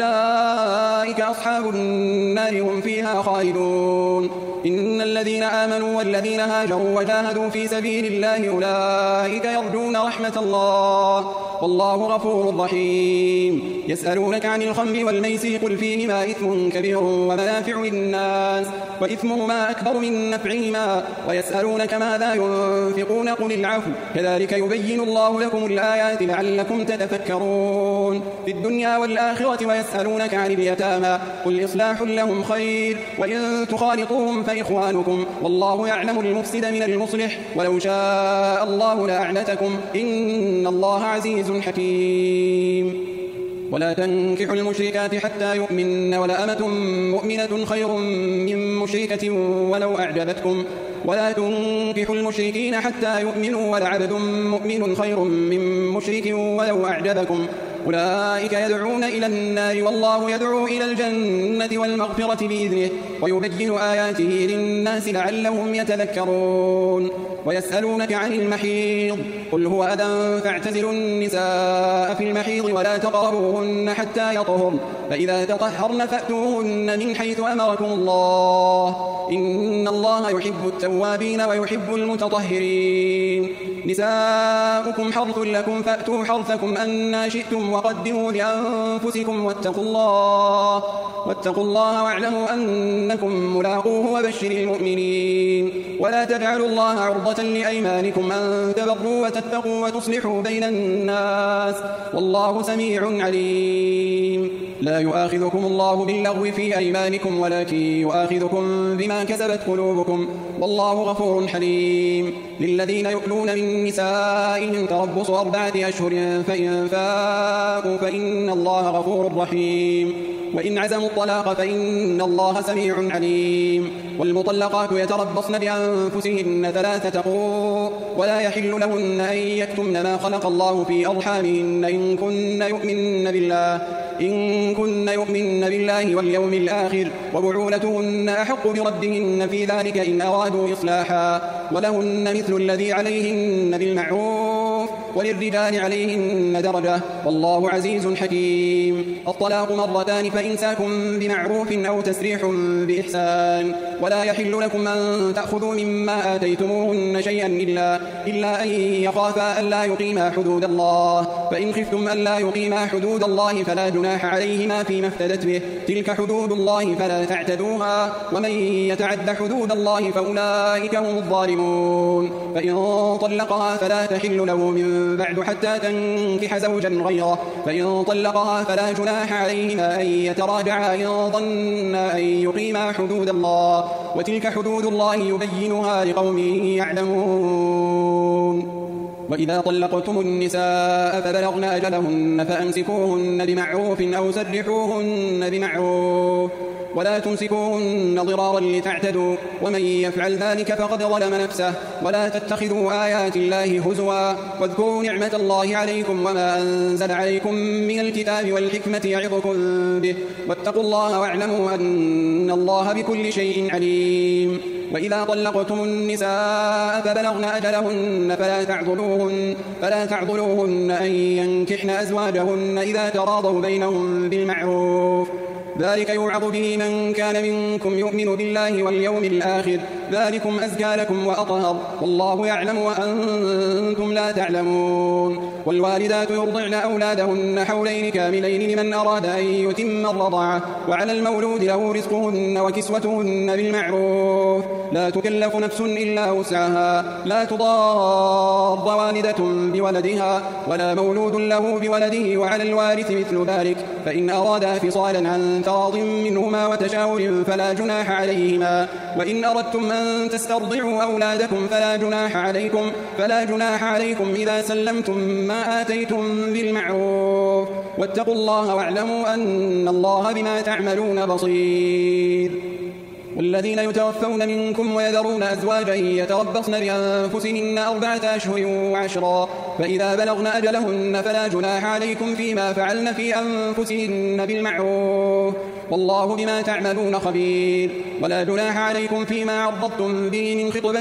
وأولئك أصحاب النار هم فيها خالدون. إن الذين آمنوا والذين هاجروا وجاهدوا في سبيل الله أولئك يرجون رحمة الله والله غفور رحيم. يسألونك عن الخمر والميسر قل فيهما إثم كبير ومنافع للناس وإثمهما أكبر من نفعهما ويسألونك ماذا ينفقون قل العفو كذلك يبين الله لكم الآيات لعلكم تتفكرون في الدنيا والآخرة. ويسألونك عن اليتامى قل إصلاح لهم خير وإن تخالطوهم فإخوانكم والله يعلم المفسد من المصلح ولو شاء الله لأعنتكم إن الله عزيز حكيم. ولا تنكحوا المشركات حتى يؤمن ولأمة مؤمنة خير من مشركة ولو أعجبتكم ولا تنكحوا المشركين حتى يؤمنوا ولعبد مؤمن خير من مشرك ولو أعجبكم أولئك يدعون إلى النار والله يدعو إلى الجنة والمغفرة بإذنه ويبين آياته للناس لعلهم يتذكرون. ويسألونك عن المحيض قل هو أذى فاعتزلوا النساء في المحيض ولا تقربوهن حتى يطهرن فإذا تطهرن فأتوهن من حيث أمركم الله إن الله يحب التوابين ويحب المتطهرين. نساؤكم حرث لكم فأتوا حرثكم أن شئتم وقدموا لأنفسكم واتقوا الله واتقوا الله واعلموا أنكم ملاقوه وبشر المؤمنين. ولا تجعلوا الله عرضة لأيمانكم أن تبروا وتتقوا وتصلحوا بين الناس والله سميع عليم. لا يؤاخذكم الله باللغو في أيمانكم ولكن يؤاخذكم بما كسبت قلوبكم والله غفور حليم. للذين يؤلون من نسائهم تربص أربعة أشهر فإن فاءوا فإن الله غفور رحيم. وإن عزموا الطلاق فإن الله سميع عليم. والمطلقات يتربصن بأنفسهن ثلاثة قروء ولا يحل لهن أن يكتمن ما خلق الله في أرحامهن إن كن يؤمن بالله إن كن يؤمن بالله واليوم الآخر وبعولتهن أحق بردهن في ذلك إن أرادوا إصلاحا ولهن مثل الذي عليهن بالمعروف وللرجال عليهن درجة والله عزيز حكيم. الطلاق مرتان فإمساكم بمعروف أو تسريح بإحسان ولا يحل لكم أن تأخذوا مما آتيتموهن شيئا إلا, إلا أن يخافا ألا يقيما حدود الله فإن خفتم ألا يقيما حدود الله فلا جناح عليهما فيما افتدت به تلك حدود الله فلا تعتدوها ومن يتعد حدود الله فأولئك هم الظالمون. فإن طلقها فلا تحل له من بعد حتى تنكح زوجا غيره فإن طلقها فلا جناح عليهما أن يتراجعا إن ظنا أن يقيما حدود الله وتلك حدود الله يبينها لقوم يعلمون. وإذا طلقتم النساء فبلغن أجلهن فأمسكوهن بمعروف أو سرحوهن بمعروف ولا تمسكوهن ضرارا لتعتدوا ومن يفعل ذلك فقد ظلم نفسه ولا تتخذوا آيات الله هزوا واذكروا نعمة الله عليكم وما أنزل عليكم من الكتاب والحكمة يعظكم به واتقوا الله واعلموا أن الله بكل شيء عليم. وإذا طلقتم النساء فبلغن أجلهن فلا تعضلوهن, فلا تعضلوهن أن ينكحن أزواجهن إذا تراضوا بينهم بالمعروف ذلك يوعظ به من كان منكم يؤمن بالله واليوم الآخر ذلكم أزكى لكم وأطهر والله يعلم وأنتم لا تعلمون. والوالدات يرضعن أولادهن حولين كاملين لمن أراد أن يتم الرضاعة وعلى المولود له رزقهن وكسوتهن بالمعروف لا تكلف نفس إلا وسعها لا تضار والدة بولدها ولا مولود له بولده وعلى الوارث مثل ذلك فإن أرادا فصالا عن تراض منهما وتشاور فلا جناح عليهما. وإن أردتم أن تسترضعوا أولادكم فلا جناح عليكم فلا جناح عليكم إذا سلمتم ما آتيتم بالمعروف واتقوا الله واعلموا أن الله بما تعملون بصير. والذين يتوفون منكم ويذرون أزواجا يتربصن بأنفسهن أربعة أشهر وعشرا فإذا بلغن أجلهن فلا جناح عليكم فيما فعلن في أنفسهن بالمعروف والله بما تعملون خبير. ولا جناح عليكم فيما عرضتم به من خطبة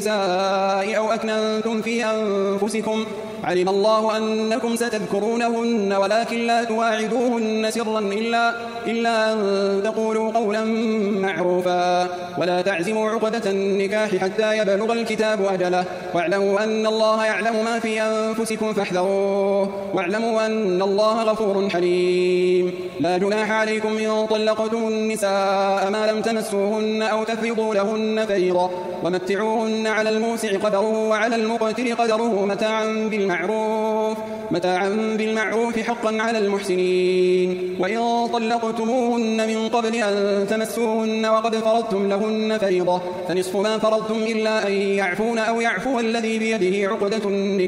النساء أو أكننتم في أنفسكم علم الله أنكم ستذكرونهن ولكن لا تواعدوهن سرا إلا, إلا أن تقولوا قولا معروفا ولا تعزموا عقدة النكاح حتى يبلغ الكتاب أجله واعلموا أن الله يعلم ما في أنفسكم فاحذروه واعلموا أن الله غفور حليم. لا جناح عليكم إن طلقتم النساء ما لم تمسوهن أو تفرضوا لهن فريضة ومتعوهن على الموسع قدره وعلى المقتر قدره متاعا بالمعروف متاعا بالمعروف حقا على المحسنين. وإن طلقتموهن من قبل أن تمسوهن وقد فرضتم لهن فريضة فنصف ما فرضتم إلا أن يعفون أو يعفو الذي بيده عقدة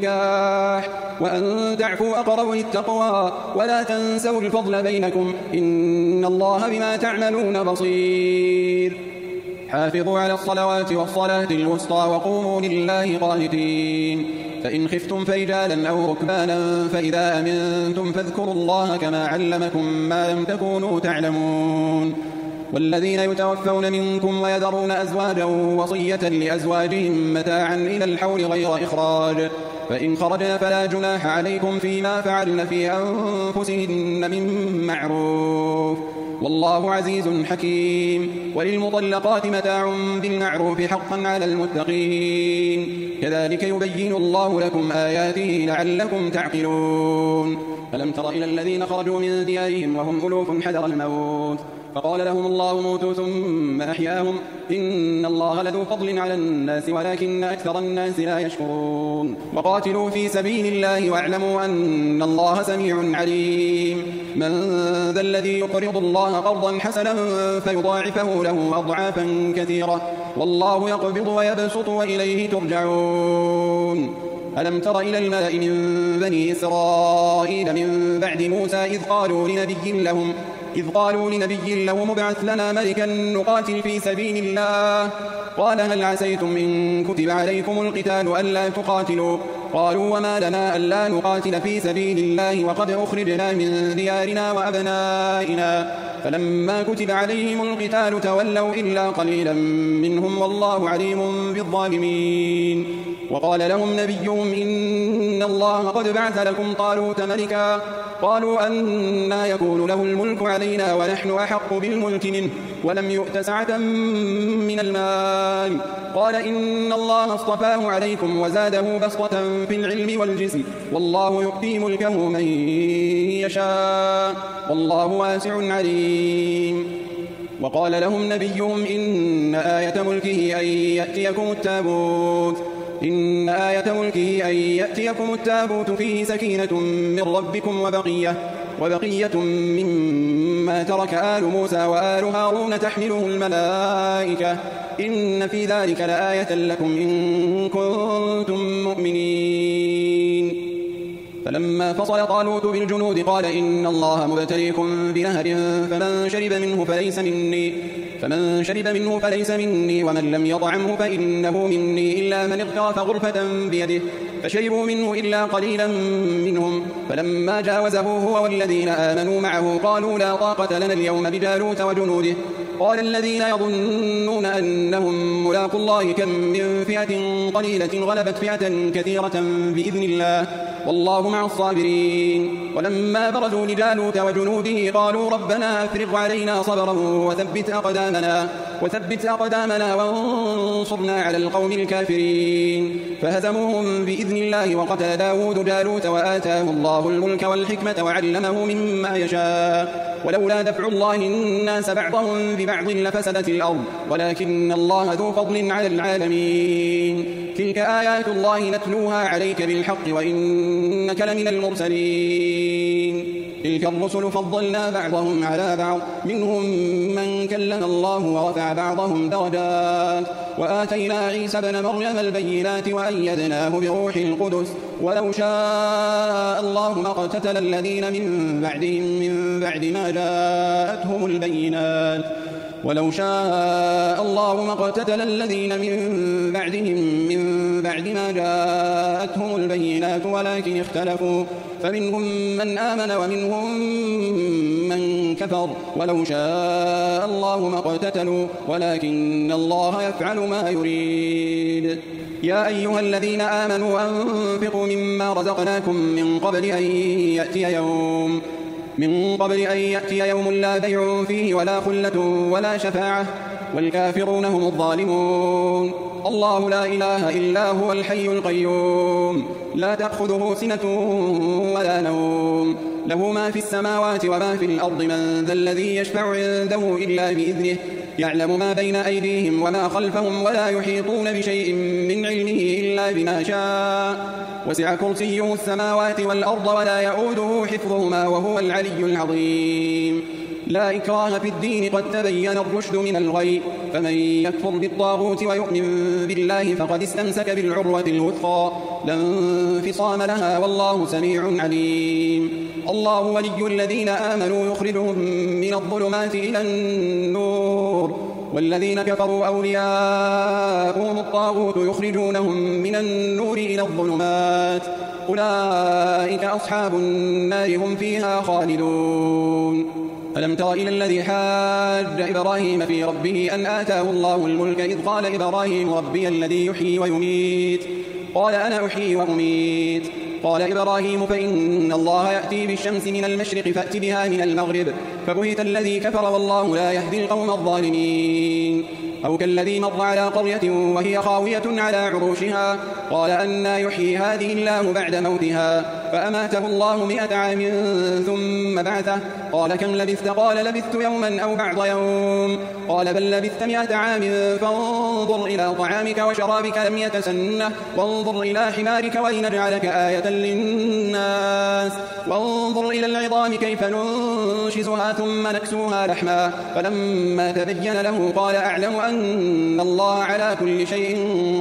النكاح وأن تعفوا أقرب للتقوى ولا تنسوا الفضل بينكم إن الله بما تعملون بصير. حافظوا على الصلوات والصلاة الوسطى وقوموا لله قانتين. فإن خفتم فرجالا أو ركبانا فإذا أمنتم فاذكروا الله كما علمكم ما لم تكونوا تعلمون. والذين يتوفون منكم ويذرون أزواجا وصية لأزواجهم متاعا إلى الحول غير إخراج فإن خرجن فلا جناح عليكم فيما فعلن في أنفسهن من معروف والله عزيز حكيم. وللمطلقات متاع بالمعروف حقا على المتقين كذلك يبين الله لكم آياته لعلكم تعقلون. ألم تر إلى الذين خرجوا من ديارهم وهم ألوف حذر الموت فقال لهم الله موتوا ثم أحياهم إن الله لذو فضل على الناس ولكن أكثر الناس لا يشكرون. وقاتلوا في سبيل الله واعلموا أن الله سميع عليم. من ذا الذي يقرض الله قرضا حسنا فيضاعفه له أضعافا كثيرة والله يقبض ويبسط وإليه ترجعون. ألم تر إلى الملأ من بني إسرائيل من بعد موسى إذ قالوا لنبي لهم إذ قالوا لنبي له مبعث لنا ملكا نقاتل في سبيل الله قال هل عسيتم إن كتب عليكم القتال ألا تقاتلوا قالوا وما لنا ألا نقاتل في سبيل الله وقد أخرجنا من ديارنا وأبنائنا فلما كتب عليهم القتال تولوا إلا قليلا منهم والله عليم بالظالمين وقال لهم نبيهم إن الله قد بعث لكم طالوت ملكا قالوا أنى يكون له الملك علينا ونحن أحق بالملك منه ولم يؤت سعة من المال قال إن الله اصطفاه عليكم وزاده بسطة في العلم والجسم والله يؤتي ملكه من يشاء والله واسع عليم وقال لهم نبيهم إن آية ملكه أن يأتيكم التابوت إن آية ملكه أن يأتيكم التابوت فيه سكينة من ربكم وبقية وبقية مما ترك آل موسى وآل هارون تحمله الملائكة إن في ذلك لآية لكم إن كنتم مؤمنين فلما فصل طالوت بالجنود قال إن الله مبتليكم بنهر فمن شرب منه فليس مني فمن شرب منه فليس مني ومن لم يطعمه فإنه مني إلا من اغترف غرفة بيده فشربوا منه إلا قليلا منهم فلما جاوزه هو والذين آمنوا معه قالوا لا طاقة لنا اليوم بجالوت وجنوده قال الذين يظنون أنهم ملاقوا الله كم من فئة قليلة غلبت فئة كثيرة بإذن الله والله مع الصابرين ولما برزوا لجالوت وجنوده قالوا ربنا أفرغ علينا صبرا وثبت أقدامنا وثبت أقدامنا وانصرنا على القوم الكافرين فهزموهم بإذن الله وقتل داود جالوت وآتاه الله الملك والحكمة وعلمه مما يشاء ولولا دفع الله الناس بعضهم ببعض لفسدت الأرض ولكن الله ذو فضل على العالمين تلك آيات الله نتلوها عليك بالحق وإنك لمن المرسلين تلك الرسل فضلنا بعضهم على بعض منهم من كلم الله ورفع بعضهم درجات وآتينا عيسى ابن مريم البينات وأيدناه بروح القدس ولو شاء الله ما اقتتل الذين من بعدهم من بعد ما جاءتهم البينات ولو شاء الله ما اقتتل الذين من بعدهم من بعد ما جاءتهم البينات ولكن اختلفوا فمنهم من آمن ومنهم من كفر ولو شاء الله ما اقتتلوا ولكن الله يفعل ما يريد يا أيها الذين آمنوا أنفقوا مما رزقناكم من قبل أن يأتي يوم من قبل أن يأتي يوم لا بيع فيه ولا خلة ولا شفاعة والكافرون هم الظالمون الله لا إله إلا هو الحي القيوم لا تأخذه سنة ولا نوم له ما في السماوات وما في الأرض من ذا الذي يشفع عنده إلا بإذنه يعلم ما بين أيديهم وما خلفهم ولا يحيطون بشيء من علمه إلا بما شاء وسع كرسيه السماوات والأرض ولا يؤوده حفظهما وهو العلي العظيم لا إكراه في الدين قد تبين الرشد من الغي فمن يكفر بالطاغوت ويؤمن بالله فقد استمسك بالعروة الوثقى لا انفصام لها والله سميع عليم الله ولي الذين آمنوا يخرجهم من الظلمات إلى النور والذين كفروا أولياؤهم الطاغوت يخرجونهم من النور إلى الظلمات أولئك أصحاب النار هم فيها خالدون ألم تر إلى الذي حاج إبراهيم في ربه أن آتاه الله الملك إذ قال إبراهيم ربي الذي يحيي ويميت قال أنا أحيي وأميت قال إبراهيم فإن الله يأتي بالشمس من المشرق فأت بها من المغرب فبهت الذي كفر والله لا يهدي القوم الظالمين أو كالذي مر على قرية وهي خاوية على عروشها قال أنى يحيي هذه الله بعد موتها فأماته الله مئة عام ثم بعثه قال كم لبثت قال لبثت يوما أو بعض يوم قال بل لبثت مئة عام فانظر إلى طعامك وشرابك لم يتسنه وانظر إلى حمارك ولنجعلك آية للناس وانظر إلى العظام كيف ننشزها ثم نكسوها لحما فلما تبين له قال أعلم أن الله على كل شيء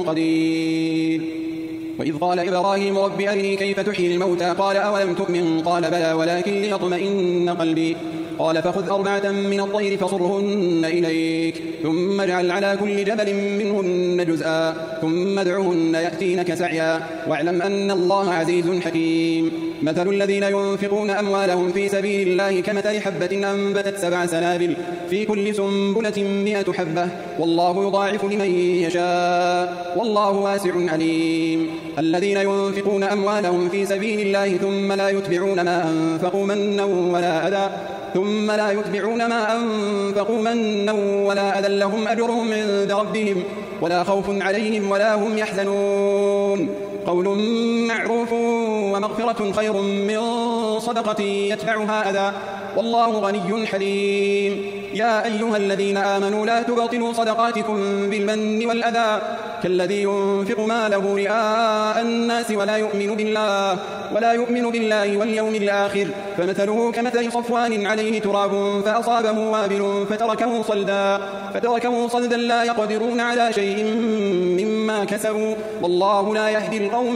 قدير وإذ قال إبراهيم رب أرني كيف تحيي الموتى قال أولم تؤمن قال بلى ولكن ليطمئن قلبي قال فخذ أربعة من الطير فصرهن إليك ثم اجعل على كل جبل منهن جزءا ثم ادعهن يأتينك سعيا واعلم أن الله عزيز حكيم مثل الذين ينفقون أموالهم في سبيل الله كمثل حبة أنبتت سبع سنابل في كل سنبلة مئة حبة والله يضاعف لمن يشاء والله واسع عليم الذين ينفقون أموالهم في سبيل الله ثم لا يتبعون ما أنفقوا منا ولا أذى ثم لا يتبعون ما أنفقوا منا ولا أذى لهم أجرهم عند ربهم ولا خوف عليهم ولا هم يحزنون قول معروف ومغفرة خير من صدقة يتبعها أذى والله غني حليم يا أيها الذين آمنوا لا تبطلوا صدقاتكم بالمن والأذى كالذي ينفق ماله رئاء الناس ولا يؤمن بالله ولا يؤمن بالله واليوم الآخر فمثله كمثل صفوان عليه تراب فأصابه وابل فتركه صلدا فتركه صلدا لا يقدرون على شيء مما كسبوا والله لا يهدي القوم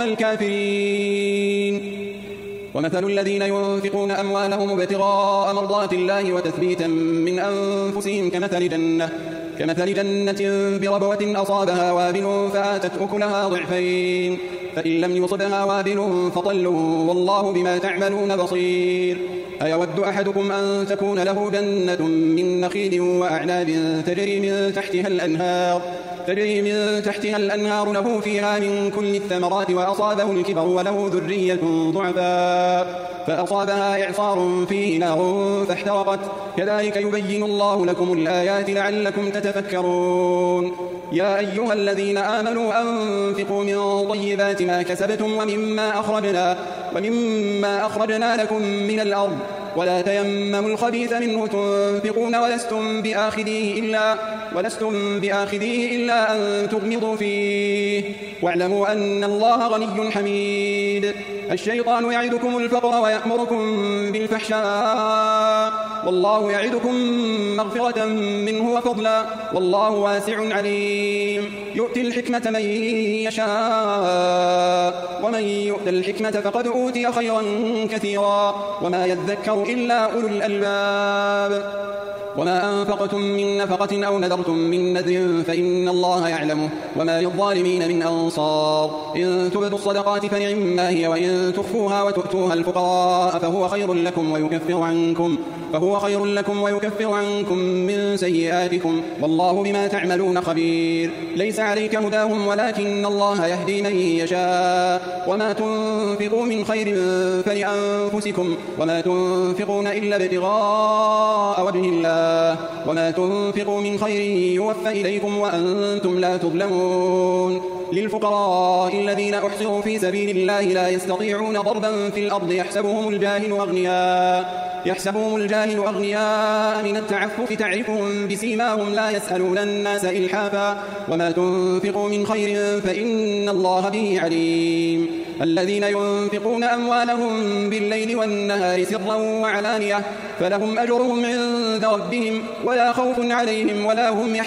الكافرين ومثل الذين ينفقون أموالهم ابتغاء مرضات الله وتثبيتا من أنفسهم كمثل جنة كمثل جنة بربوة أصابها وابل فآتت أكلها ضعفين فإن لم يصبها وابل فطل والله بما تعملون بصير أيود أحدكم أن تكون له جنة من نخيل وأعناب تجري من تحتها الأنهار تجري من تحتها الأنهار له فيها من كل الثمرات وأصابه الكبر وله ذرية ضعفاء فأصابها إعصار فيه نار فاحترقت كذلك يبين الله لكم الآيات لعلكم تتفكرون يا أيها الذين آمنوا أنفقوا من طيبات ما كسبتم ومما أخرجنا, ومما أخرجنا لكم من الأرض ولا تيمموا الخبيث منه تنفقون ولستم بآخذيه إلا, ولستم بآخذيه إلا أن تغمضوا فيه واعلموا أن الله غني حميد الشيطان يعدكم الفقر ويأمركم بالفحشاء والله يعدكم مغفرة منه وفضلا والله واسع عليم يؤتي الحكمة من يشاء ومن يؤت الحكمة فقد أوتي خيرا كثيرا وما يذكر إلا أولو الألباب وما أنفقتم من نفقة أو نذرتم من نذر فإن الله يعلمه وما للظالمين من أنصار إن تبدوا الصدقات فنعما هي وإن تخفوها وتؤتوها الفقراء فهو خير لكم ويكفر عنكم فهو خير لكم ويكفر عنكم من سيئاتكم والله بما تعملون خبير ليس عليك هداهم ولكن الله يهدي من يشاء وما تنفقوا من خير فلأنفسكم وما تنفقون إلا ابتغاء وجه الله وما تنفقوا من خير يوفى إليكم وأنتم لا تظلمون للفقراء الذين أحصروا في سبيل الله لا يستطيعون ضربا في الأرض يحسبهم الجاهل أغنياء يحسبهم الجاهل أغنياء من التعفف تعرفهم بسيماهم لا يسألون الناس إلحافا وما تنفقوا من خير فإن الله به عليم الذين ينفقون أموالهم بالليل والنهار سرا وعلانية فلهم أجرهم عند ربهم ولا خوف عليهم ولا هم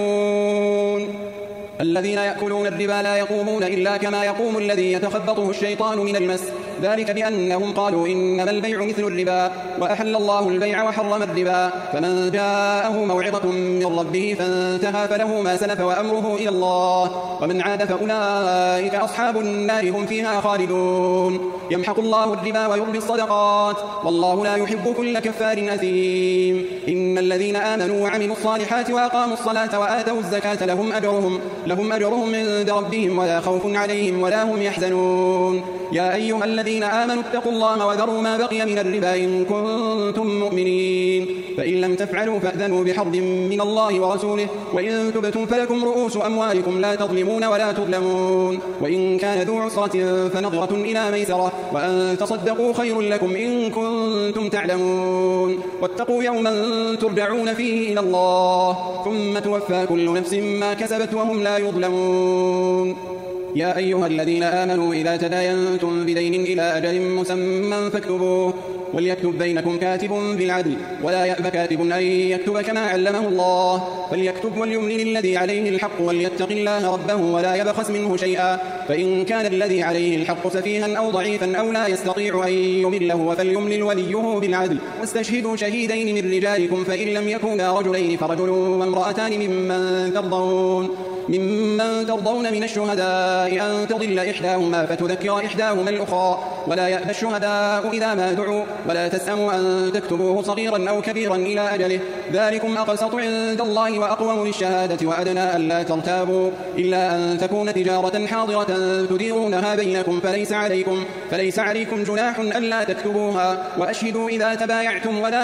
يحزنون الذين يأكلون الربا لا يقومون إلا كما يقوم الذي يتخبطه الشيطان من المس ذلك بأنهم قالوا إنما البيع مثل الربا وأحل الله البيع وحرم الربا فمن جاءه موعظة من ربه فانتهى فله ما سلف وأمره إلى الله ومن عاد فأولئك أصحاب النار هم فيها خالدون يمحق الله الربا ويربي الصدقات والله لا يحب كل كفار أثيم إن الذين آمنوا وعملوا الصالحات وأقاموا الصلاة وآتوا الزكاة لهم أجرهم لهم أجرهم عند ربهم ولا خوف عليهم ولا هم يحزنون يا أيها الذين آمنوا اتقوا الله وذروا ما بقي من الربا إن كنتم مؤمنين فإن لم تفعلوا فأذنوا بحرب من الله ورسوله وإن تبتم فلكم رؤوس أموالكم لا تظلمون ولا تظلمون وإن كان ذو عسرة فنظرة إلى ميسرة وأن تصدقوا خير لكم إن كنتم تعلمون واتقوا يوما ترجعون فيه إلى الله ثم توفى كل نفس ما كسبت وهم لا يظلمون يا أيها الذين آمنوا إذا تداينتم بدين إلى أجل مسمى فاكتبوه وليكتب بينكم كاتب بالعدل ولا يأب كاتب أن يكتب كما علمه الله فليكتب وليملل الذي عليه الحق وليتق الله ربه ولا يبخس منه شيئا فإن كان الذي عليه الحق سفيها أو ضعيفا أو لا يستطيع أن يمله فليملل وليه بالعدل واستشهدوا شهيدين من رجالكم فإن لم يكونا رجلين فرجل وامرأتان ممن ترضون ممن ترضون من الشهداء أن تضل إحداهما فتذكر إحداهما الأخرى ولا يأبى الشهداء إذا ما دعوا ولا تسأموا أن تكتبوه صغيرا أو كبيرا إلى أجله ذلكم أقسط عند الله وأقوم للشهادة وأدنى ألا ترتابوا إلا أن تكون تجارة حاضرة تديرونها بينكم فليس عليكم, فليس عليكم جناح ألا تكتبوها وأشهدوا إذا تبايعتم ولا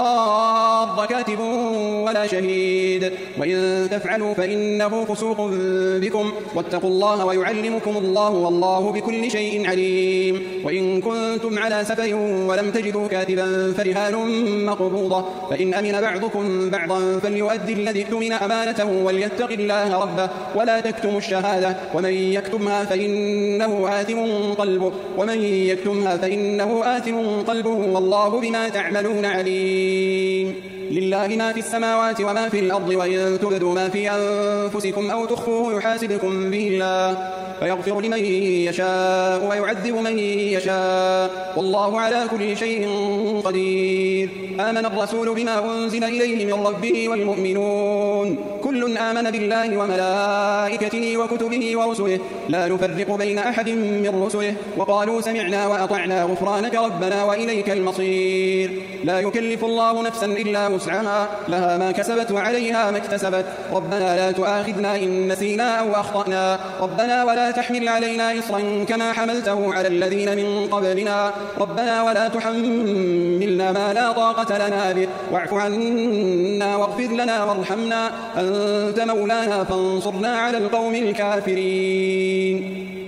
يضار كاتب ولا شهيد وإن تفعلوا فإنه فسوق بكم واتقوا الله ويعلمكم الله والله بكل شيء عليم وإن كنتم على سفر ولم تجدوا كاتبا فرهان مقبوضة فإن أمن بعضكم بعضا فليؤدي الذي اؤتمن أمانته وليتق الله ربه ولا تكتموا الشهادة ومن يكتمها فإنه آثم قلبه ومن يكتمها فإنه آثم قلبه والله بما تعملون عليم لله ما في السماوات وما في الأرض وإن تبدوا ما في أنفسكم أو تخفوه يحاسبكم به الله فيغفر لمن يشاء ويعذب من يشاء والله على كل شيء قدير آمن الرسول بما أنزل إليه من ربه والمؤمنون كل آمن بالله وملائكته وكتبه ورسله لا نفرق بين أحد من رسله وقالوا سمعنا وأطعنا غفرانك ربنا وإليك المصير لا يكلف الله نفسا إلا وسعها لها ما كسبت وعليها ما اكتسبت ربنا لا تؤاخذنا إن نسينا أو أخطأنا ربنا ولا تحمل علينا إصرا كما حملته على الذين من قبلنا ربنا ولا تحملنا ما لا طاقة لنا به واعف عنا واغفر لنا وارحمنا أنت مولانا فانصرنا على القوم الكافرين